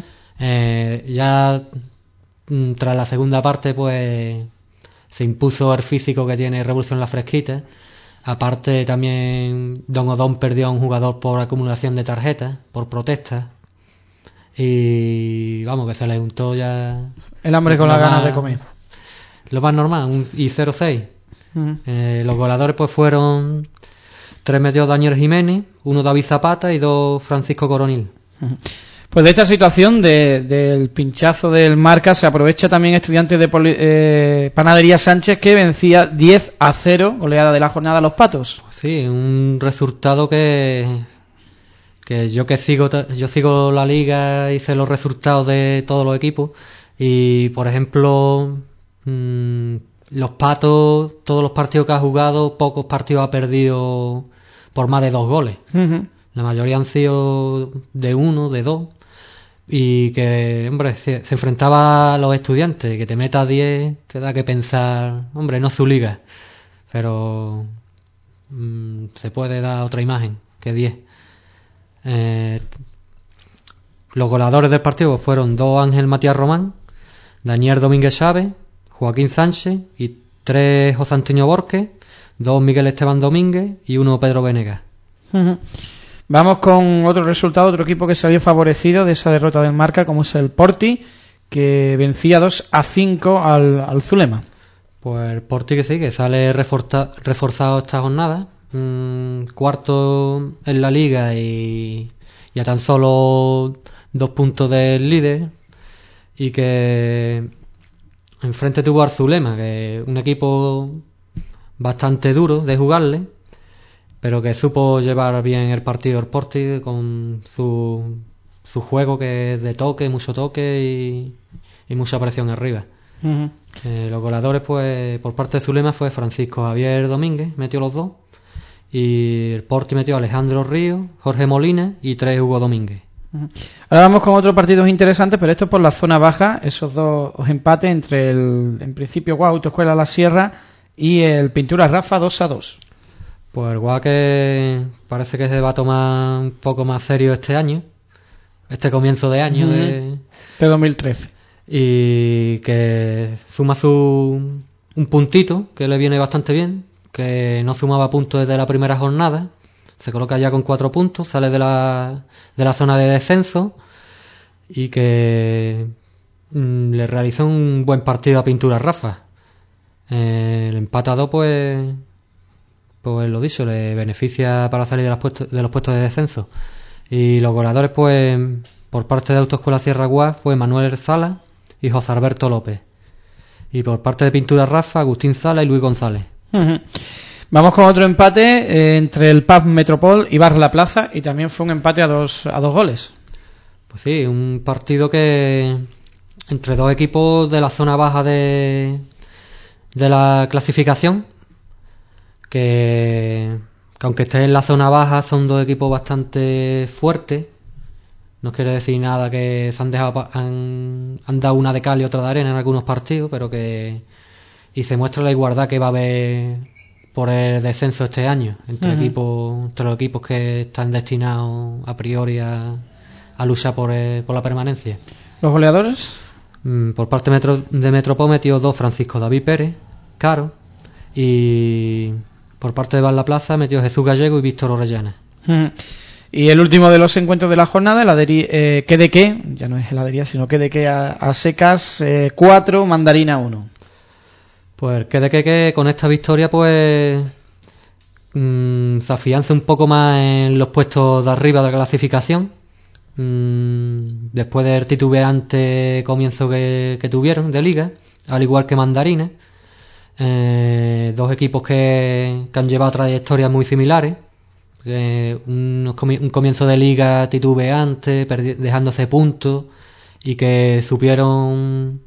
Ya tras la segunda parte pues se impuso el físico que tiene Revolución La Fresquita. Aparte también Don Odón perdió a un jugador por acumulación de tarjetas, por protestas, y vamos, que se le juntó ya el hambre con las ganas de comer, lo más normal, y 0-6. Los goleadores pues fueron 3 metió Daniel Jiménez, 1 David Zapata y 2 Francisco Coronil. Pues de esta situación del pinchazo del Marca se aprovecha también Estudiantes de Panadería Sánchez, que vencía 10-0, goleada de la jornada a los Patos. Sí, un resultado que yo sigo la liga y sé los resultados de todos los equipos, y por ejemplo los Patos, todos los partidos que ha jugado, pocos partidos ha perdido por más de 2 goles. La mayoría han sido de 1, de 2. y que, hombre, se enfrentaba a los Estudiantes, que te meta 10 te da que pensar, hombre, no es su liga, pero se puede dar otra imagen que 10. Los goleadores del partido fueron 2 Ángel Matías Román, Daniel Domínguez Chávez, Joaquín Sánchez y 3 José Antonio Borges, 2 Miguel Esteban Domínguez y 1 Pedro Venegas. Vamos con otro resultado, otro equipo que salió favorecido de esa derrota del Marca, como es el Porti, que vencía 2-5 al Zulema. Pues el Porti que sí, que sale reforzado esta jornada, cuarto en la liga y a tan solo 2 puntos del líder, y que enfrente tuvo al Zulema, que es un equipo bastante duro de jugarle, pero que supo llevar bien el partido el Porti con su juego, que es de toque, mucho toque y mucha presión arriba. Los goleadores, pues por parte de Zulema fue Francisco Javier Domínguez, metió los 2, y el Porti metió a Alejandro Ríos, Jorge Molina y 3 Hugo Domínguez. Ahora vamos con otros partidos interesantes, pero esto por la zona baja, esos dos empates entre en principio Guas Autoescuela La Sierra y el Pintura Rafa 2-2. Pues el Guas que parece que se va a tomar un poco más serio este año, este comienzo de año de 2013, y que suma un puntito que le viene bastante bien, que no sumaba puntos desde la primera jornada. Se coloca ya con 4 puntos, sale de la zona de descenso, y que le realizó un buen partido a Pintura Rafa. El empate a 2, pues lo dicho, le beneficia para salir de los puestos de descenso. Y los goleadores, pues por parte de Autoescuela Sierra Guas fue Manuel Sala y José Alberto López. Y por parte de Pintura Rafa, Agustín Sala y Luis González. Vamos con otro empate entre el PAF Metropol y Bar La Plaza, y también fue un empate a dos goles. Pues sí, un partido que entre 2 equipos de la zona baja de la clasificación, que aunque estén en la zona baja son 2 equipos bastante fuertes. No quiere decir nada que se han dado una de cal y otra de arena en algunos partidos, pero y se muestra la igualdad que va a haber por el descenso este año entre los equipos que están destinados a priori a luchar por la permanencia. ¿Los goleadores? Por parte de Metropol metió 2 Francisco David Pérez, Caro, y por parte de Bar La Plaza metió Jesús Gallego y Víctor Orellana. Y el último de los encuentros de la jornada, ¿qué de qué? Ya no es heladería, sino ¿qué de qué? A secas 4, Mandarina 1. Pues que con esta victoria pues se afianza un poco más en los puestos de arriba de la clasificación, después del titubeante comienzo que tuvieron de liga, al igual que Mandarina. 2 equipos que han llevado trayectorias muy similares, un comienzo de liga titubeante, dejándose puntos, y que supieron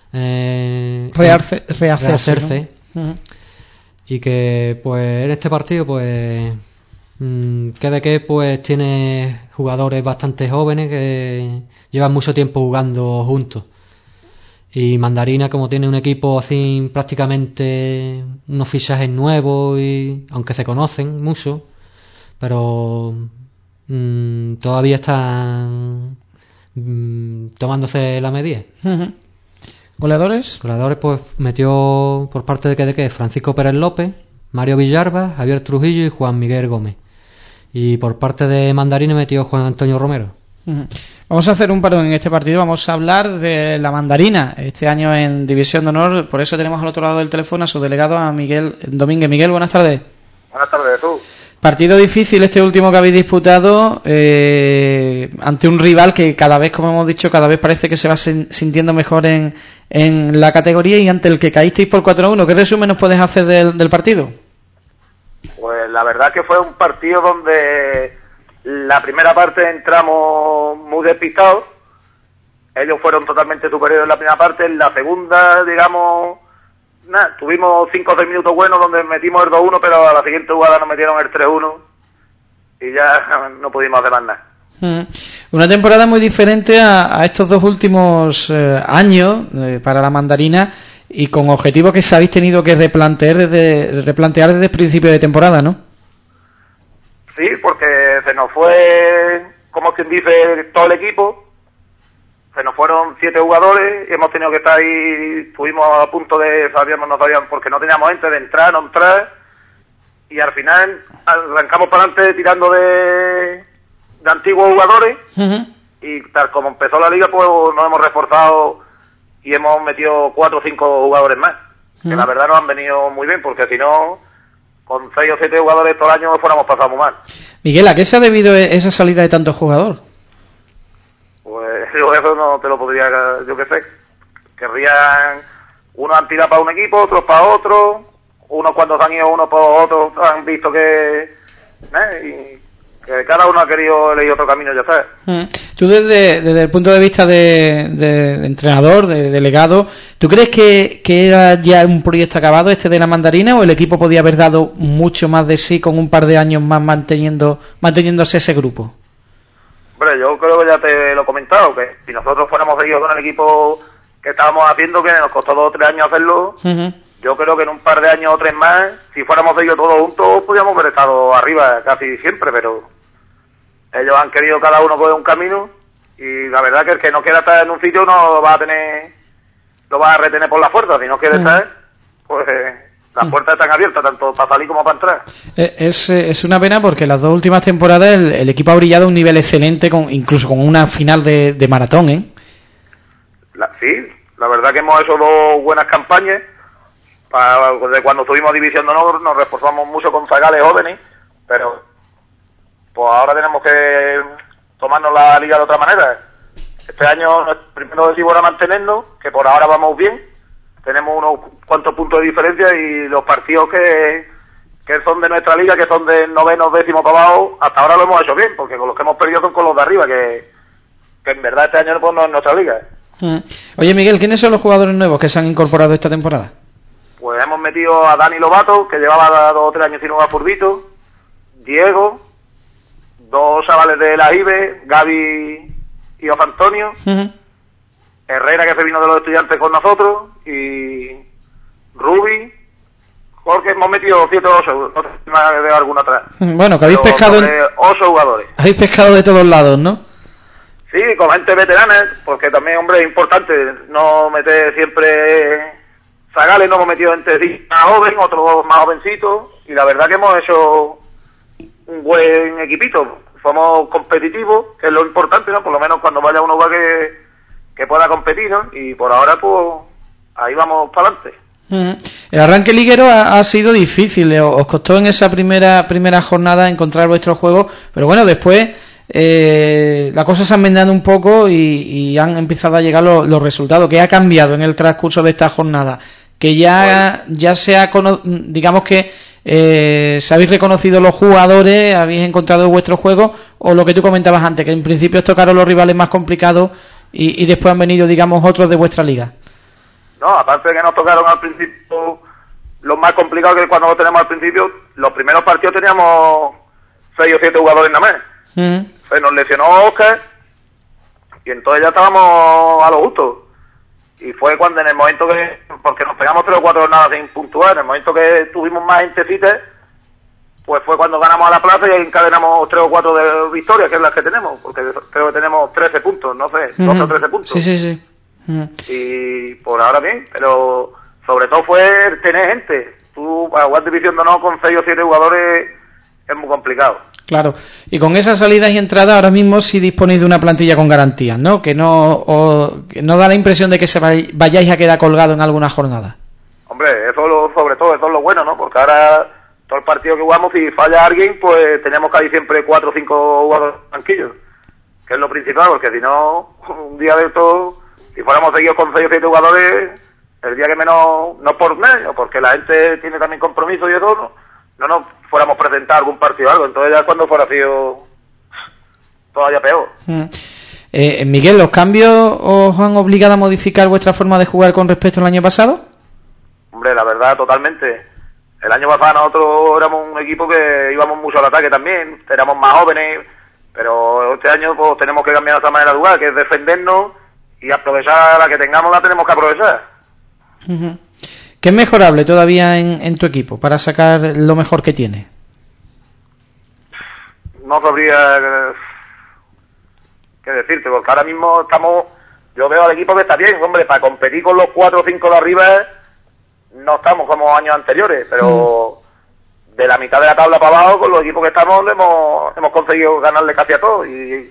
rehacerse, ¿no? Y que pues en este partido pues pues tiene jugadores bastante jóvenes que llevan mucho tiempo jugando juntos, y Mandarina, como tiene un equipo así prácticamente unos fichajes nuevos, y aunque se conocen mucho, pero todavía están tomándose la medida. ¿Goleadores? Goleadores, pues metió por parte de que Francisco Pérez López, Mario Villarba, Javier Trujillo y Juan Miguel Gómez. Y por parte de Mandarina metió Juan Antonio Romero. Vamos a hacer un parón en este partido. Vamos a hablar de la Mandarina, este año en División de Honor. Por eso tenemos al otro lado del teléfono a su delegado, a Miguel Domínguez. Miguel, buenas tardes. Buenas tardes, tú. Partido difícil este último que habéis disputado ante un rival que cada vez, como hemos dicho, cada vez parece que se va sintiendo mejor en la categoría, y ante el que caísteis por 4-1. ¿Qué resumen nos puedes hacer del partido? Pues la verdad que fue un partido donde la primera parte entramos muy despistados. Ellos fueron totalmente superiores en la primera parte. En la segunda, digamos, tuvimos 5 o 6 minutos buenos donde metimos el 2-1, pero a la siguiente jugada nos metieron el 3-1 y ya no pudimos hacer más nada. Una temporada muy diferente a estos 2 últimos años para la mandarina, y con objetivos que se habéis tenido que replantear desde el principio de temporada, ¿no? Sí, porque se nos fue, como quien dice, todo el equipo. Se nos fueron 7 jugadores y hemos tenido que estar ahí. Estuvimos a punto de, no sabíamos, porque no teníamos gente de entrar, no entrar. Y al final arrancamos para adelante tirando de antiguos jugadores. Y tal como empezó la liga, pues nos hemos reforzado y hemos metido 4 o 5 jugadores más, que la verdad nos han venido muy bien, porque si no, con 6 o 7 jugadores todo el año fuéramos pasado muy mal. Miguel, ¿a qué se ha debido esa salida de tantos jugadores? Pues yo eso no te lo podría, yo qué sé, querrían, unos han tirado para un equipo, otros para otro, unos cuando se han ido unos para otros han visto que cada uno ha querido elegir otro camino, ya sabes. Tú desde el punto de vista de entrenador, de delegado, ¿tú crees que era ya un proyecto acabado este de la mandarina, o el equipo podía haber dado mucho más de sí con un par de años más manteniéndose ese grupo? Hombre, yo creo que ya te lo he comentado, que si nosotros fuéramos seguidos con el equipo que estábamos haciendo, que nos costó 2 o 3 años hacerlo, yo creo que en un par de años o 3 más, si fuéramos seguidos todos juntos, podríamos haber estado arriba casi siempre, pero ellos han querido cada uno coger un camino, y la verdad que el que no quiera estar en un sitio no lo va a retener por la fuerza. Si no quiere estar, pues las puertas están abiertas, tanto para salir como para entrar. Es una pena, porque las 2 últimas temporadas el equipo ha brillado a un nivel excelente, incluso con una final de maratón, ¿eh? Sí, la verdad que hemos hecho 2 buenas campañas. De cuando estuvimos División de Honor nos reforzamos mucho con zagales jóvenes, pero pues ahora tenemos que tomarnos la liga de otra manera. Este año nuestro primer objetivo era mantenernos, que por ahora vamos bien. Tenemos unos cuantos puntos de diferencia, y los partidos que son de nuestra liga, que son de 9º, 10º para abajo, hasta ahora lo hemos hecho bien, porque con los que hemos perdido son con los de arriba, que en verdad este año pues no es nuestra liga. Oye, Miguel, ¿quiénes son los jugadores nuevos que se han incorporado esta temporada? Pues hemos metido a Dani Lobato, que llevaba 2 o 3 años sin jugar furbito, Diego, 2 chavales de la IBE, Gaby y José Antonio, Herrera, que se vino de los Estudiantes con nosotros, y Rubi, Jorge. Hemos metido 7 o 8, no sé si me ha dejado alguna atrás. Bueno, que habéis pescado 8 jugadores. Habéis pescado de todos lados, ¿no? Sí, con gente veterana, porque también, hombre, es importante no meter siempre zagales. No hemos metido gente más joven, otros más jovencitos, y la verdad que hemos hecho un buen equipito. Somos competitivos, que es lo importante, ¿no? Por lo menos cuando vaya uno va que pueda competir, ¿no? Y por ahora, pues, ahí vamos para adelante. El arranque liguero ha sido difícil, os costó en esa primera jornada encontrar vuestro juego, pero bueno, después las cosas se han enmendado un poco y han empezado a llegar los resultados. ¿Qué ha cambiado en el transcurso de esta jornada? Que ya se ha, digamos que se habéis reconocido los jugadores, habéis encontrado vuestro juego, o lo que tú comentabas antes, que en principio os tocaron los rivales más complicados y después han venido, digamos, otros de vuestra liga. No, aparte de que nos tocaron al principio los más complicados, que cuando lo tenemos al principio, los primeros partidos teníamos 6 o 7 jugadores nada más. Se nos lesionó Oscar y entonces ya estábamos a lo justo. Y fue cuando en el momento porque nos pegamos 3 o 4 jornadas sin puntuar, en el momento que tuvimos más gentecita, pues fue cuando ganamos a la plaza y encadenamos 3 o 4 de victorias, que es las que tenemos, porque creo que tenemos 13 puntos, no sé, 12 o 13 puntos. Sí. Y por ahora bien, pero sobre todo fue tener gente. Tú, para jugar División de Honor con 6 o 7 jugadores es muy complicado. Claro, y con esas salidas y entradas ahora mismo sí disponéis de una plantilla con garantías, ¿no? Que no da la impresión de que se vayáis a quedar colgado en alguna jornada. Hombre, sobre todo eso es lo bueno, ¿no? Porque ahora todo el partido que jugamos, si falla alguien, pues tenemos que ir siempre 4 o 5 jugadores tranquilos, que es lo principal, porque si no, un día de esto, si fuéramos seguidos con 6 o 7 jugadores, el día que menos, no por medio, porque la gente tiene también compromiso y eso, no nos fuéramos a presentar algún partido o algo, entonces ya cuando fuera sido todavía peor. Miguel, ¿los cambios os han obligado a modificar vuestra forma de jugar con respecto al año pasado? Hombre, la verdad, totalmente. El año pasado nosotros éramos un equipo que íbamos mucho al ataque también, éramos más jóvenes, Pero este año pues tenemos que cambiar nuestra manera de jugar, que es defendernos y aprovechar la que tengamos, la tenemos que aprovechar. ¿Qué es mejorable todavía en tu equipo para sacar lo mejor que tiene? No sabría qué decirte, porque ahora mismo yo veo al equipo que está bien, hombre, para competir con los 4 o 5 de arriba no estamos como años anteriores, pero de la mitad de la tabla para abajo, con los equipos que estamos, hemos conseguido ganarle casi a todos, y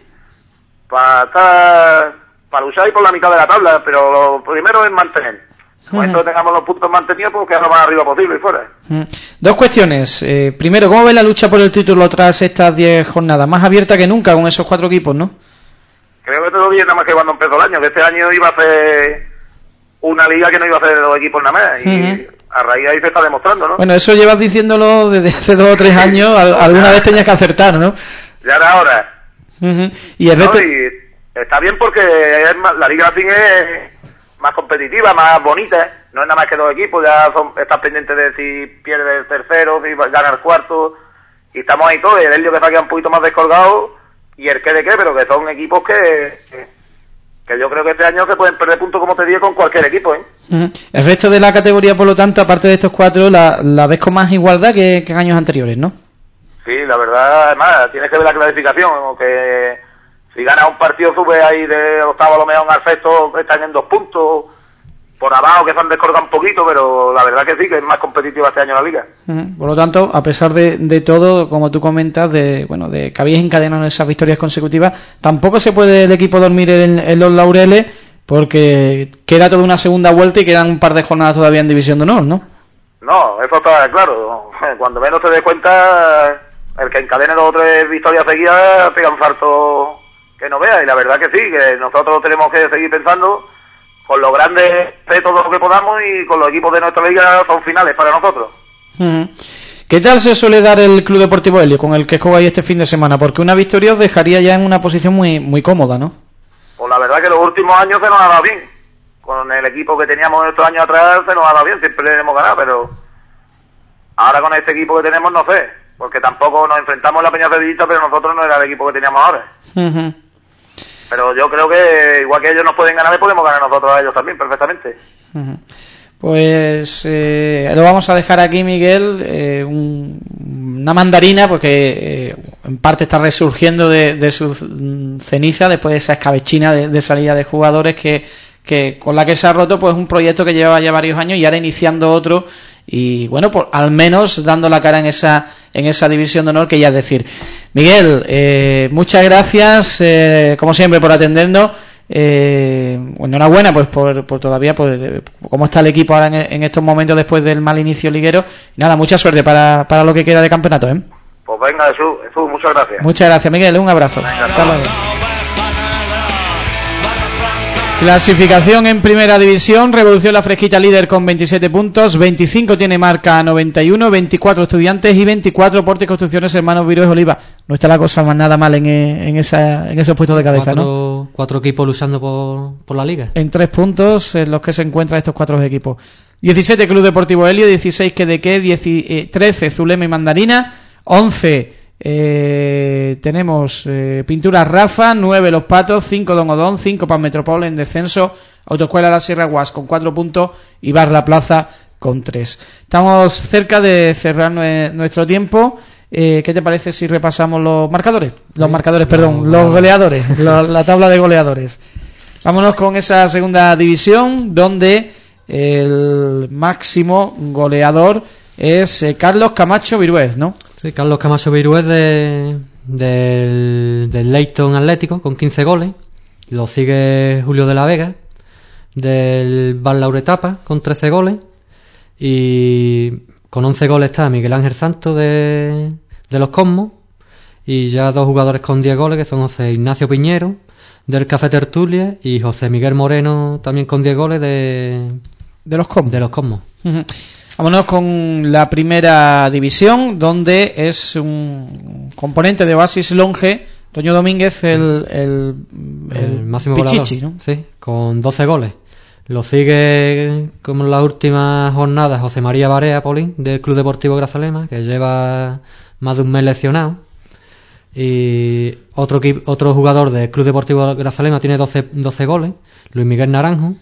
para luchar y por la mitad de la tabla, pero lo primero es mantener. En el momento que tengamos los puntos mantenidos, pues quedar lo más arriba posible y fuera. 2 cuestiones. Primero, ¿cómo ves la lucha por el título tras estas 10 jornadas? Más abierta que nunca con esos 4 equipos, ¿no? Creo que te lo dije nada más que cuando empezó el año, que este año iba a ser una liga que no iba a ser de 2 equipos nada más, y a raíz de ahí se está demostrando, ¿no? Bueno, eso llevas diciéndolo desde hace 2 o 3 años, alguna vez tenías que acertar, ¿no? Ya era hora. Y el resto... Y está bien porque la liga al fin es más competitiva, más bonita, no es nada más que 2 equipos, ya estás pendiente de si pierde el tercero, si gana el cuarto, y estamos ahí todos, y el Helio que se ha quedado un poquito más descolgado, y el que de qué, pero que son equipos que yo creo que este año se pueden perder puntos, como te digo, con cualquier equipo, ¿eh? El resto de la categoría, por lo tanto, aparte de estos 4, la ves con más igualdad que en años anteriores, ¿no? Sí, la verdad, además, tienes que ver la clasificación, que si ganas un partido sube ahí de octavo a lo mejor al sexto, están en 2 puntos, por abajo que se han descolgado un poquito, pero la verdad que sí, que es más competitiva este año la liga. Por lo tanto, a pesar de todo, como tú comentas, de que habéis encadenado esas victorias consecutivas, tampoco se puede el equipo dormir en los laureles, porque queda toda una segunda vuelta y quedan un par de jornadas todavía en División de Honor, ¿no? No, eso está claro. Cuando menos te des cuenta, el que encadene 2 o 3 victorias seguidas pega un salto que no vea, y la verdad que sí, que nosotros tenemos que seguir pensando con lo grande de todo lo que podamos, y con los equipos de nuestra liga son finales para nosotros. ¿Qué tal se suele dar el Club Deportivo Helio con el que jugáis este fin de semana? Porque una victoria os dejaría ya en una posición muy, muy cómoda, ¿no? Pues la verdad que los últimos años se nos ha dado bien. Con el equipo que teníamos estos años atrás se nos ha dado bien, siempre hemos ganado, pero ahora con este equipo que tenemos no sé, porque tampoco nos enfrentamos a la Peña Sevillista, pero nosotros no era el equipo que teníamos ahora. Pero yo creo que igual que ellos nos pueden ganar, les podemos ganar nosotros a ellos también, perfectamente. Pues lo vamos a dejar aquí, Miguel, una mandarina, porque en parte está resurgiendo de su ceniza después de esa escabechina de salida de jugadores que con la que se ha roto pues un proyecto que llevaba ya varios años y ahora iniciando otro, y bueno, pues al menos dando la cara en esa división de honor, que ya es decir. Miguel, muchas gracias, como siempre, por atendernos. Enhorabuena pues por todavía por cómo está el equipo ahora en estos momentos después del mal inicio liguero. Nada, mucha suerte para lo que queda de campeonato, ¿eh? Pues venga, Jesús, muchas gracias. Muchas gracias, Miguel, un abrazo. Venga, hasta luego. Clasificación en primera división. Revolución La Fresquita líder con 27 puntos, 25 tiene Marca 91, 24 Estudiantes y 24 Portes Construcciones Hermanos Virués Oliva. No está la cosa más nada mal en esos puestos de cabeza, ¿no? 4 equipos luchando por la liga. En 3 puntos en los que se encuentran estos 4 equipos. 17 Club Deportivo Helio, 16 Quedequé, 13 Zulema y Mandarina, 11 tenemos Pinturas Rafa, 9 Los Patos, 5 Don Odón, 5 Pan Metropol en descenso, Autoescuela La Sierra Guas con 4 puntos y Bar La Plaza con 3. Estamos cerca de cerrar nuestro tiempo. ¿Qué te parece si repasamos los marcadores? Los goleadores, la tabla de goleadores. Vámonos con esa segunda división, donde el máximo goleador es Carlos Camacho Virués, ¿no? Sí, Carlos Camacho Virués del Leyton Atlético con 15 goles. Lo sigue Julio de la Vega del Bar Lauretapa con 13 goles. Y con 11 goles está Miguel Ángel Santos de los Cosmos. Y ya 2 jugadores con 10 goles, que son José Ignacio Piñero del Café Tertulia y José Miguel Moreno también con 10 goles de los Cosmos. Vámonos con la primera división, donde es un componente de Oasis Longe, Toño Domínguez, el máximo Pichichi, goleador, ¿no? Sí, con 12 goles. Lo sigue, como en las últimas jornadas, José María Barea Polín, del Club Deportivo Grazalema, que lleva más de un mes lesionado. Y otro jugador del Club Deportivo Grazalema tiene 12 goles, Luis Miguel Naranjo.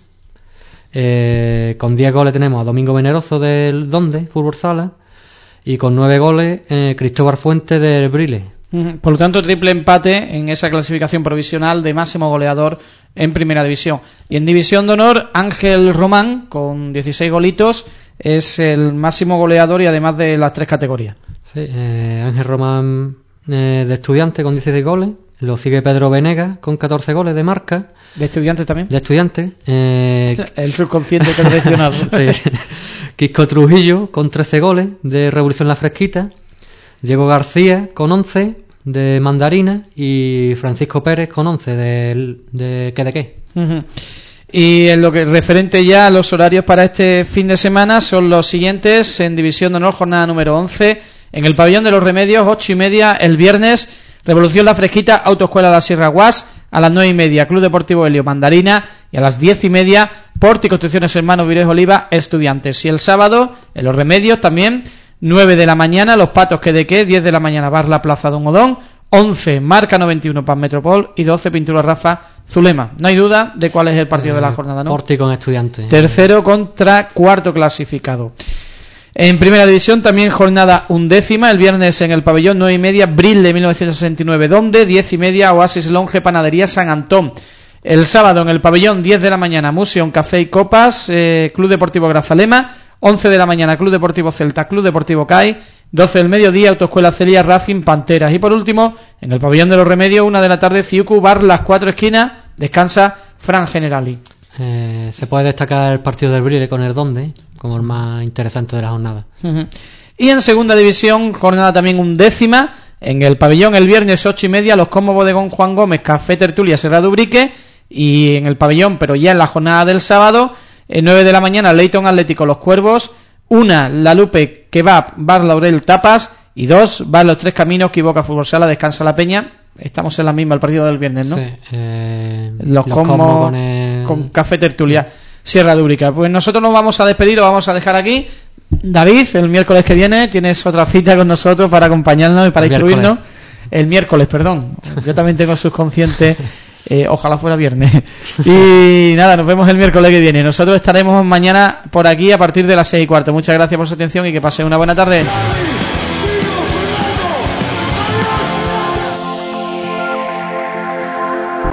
Con 10 goles tenemos a Domingo Veneroso del Donde, Fútbol Sala. Y con 9 goles, Cristóbal Fuentes del Brile. Por lo tanto, triple empate en esa clasificación provisional de máximo goleador en Primera División. Y en División de Honor, Ángel Román, con 16 golitos, es el máximo goleador y además de las 3 categorías. Sí, Ángel Román de Estudiantes con 16 goles. Lo sigue Pedro Venegas con 14 goles de marca. ¿De Estudiantes también? De Estudiantes. El subconsciente que traicionado. Quisco Trujillo con 13 goles de Revolución La Fresquita. Diego García con 11 de Mandarina. Y Francisco Pérez con 11 de ¿Qué de qué? Uh-huh. Y en lo que referente ya a los horarios para este fin de semana son los siguientes. En División de Honor, jornada número 11, en el Pabellón de los Remedios, 8:30 el viernes, Revolución La Fresquita, Autoescuela La Sierra Guas. A las 9:30 Club Deportivo Helio, Mandarina. Y a las 10:30 Porti Construcciones Hermanos Virés Oliva, Estudiantes. Y el sábado en los Remedios también 9 de la mañana Los Patos Que de qué, 10 de la mañana Bar La Plaza Don Odón, 11 Marca 91 Pan Metropol y 12 Pintura Rafa Zulema. No hay duda de cuál es el partido de la jornada, ¿no? Porti con Estudiantes. Tercero contra cuarto clasificado. En Primera División también jornada 11ª, el viernes en el Pabellón 9:30 Bril de 1969 Donde, 10:30 Oasis Longe Panadería San Antón. El sábado en el Pabellón 10 de la mañana Museum Café y Copas, Club Deportivo Grazalema, 11 de la mañana Club Deportivo Celta, Club Deportivo CAI, 12 del mediodía Autoescuela Celia Racing Panteras. Y por último en el Pabellón de los Remedios 1 de la tarde Ciucu Bar Las Cuatro Esquinas, descansa Fran Generali. Se puede destacar el partido del Brille con el Donde como el más interesante de la jornada. Uh-huh. Y en Segunda División, jornada también 11ª, en el Pabellón el viernes 8:30 Los Comos Bodegón Juan Gómez, Café Tertulia Serra Dubrique. Y en el Pabellón, pero ya en la jornada del sábado, 9 de la mañana Leyton Atlético Los Cuervos, 1 La Lupe Kebab Bar Laurel Tapas y 2 Bar Los Tres Caminos Quiboca Fútbol Sala Descansa la Peña. Estamos en la misma, el partido del viernes, ¿no? Sí, los Comos con Café Tertulia Sierra Dúbrica. Pues nosotros nos vamos a despedir, lo vamos a dejar aquí. David, el miércoles que viene tienes otra cita con nosotros para acompañarnos y para instruirnos. El miércoles, perdón. Yo también tengo subconsciente. Ojalá fuera viernes. Y nada, nos vemos el miércoles que viene. Nosotros estaremos mañana por aquí a partir de las 6:15. Muchas gracias por su atención y que pasen una buena tarde.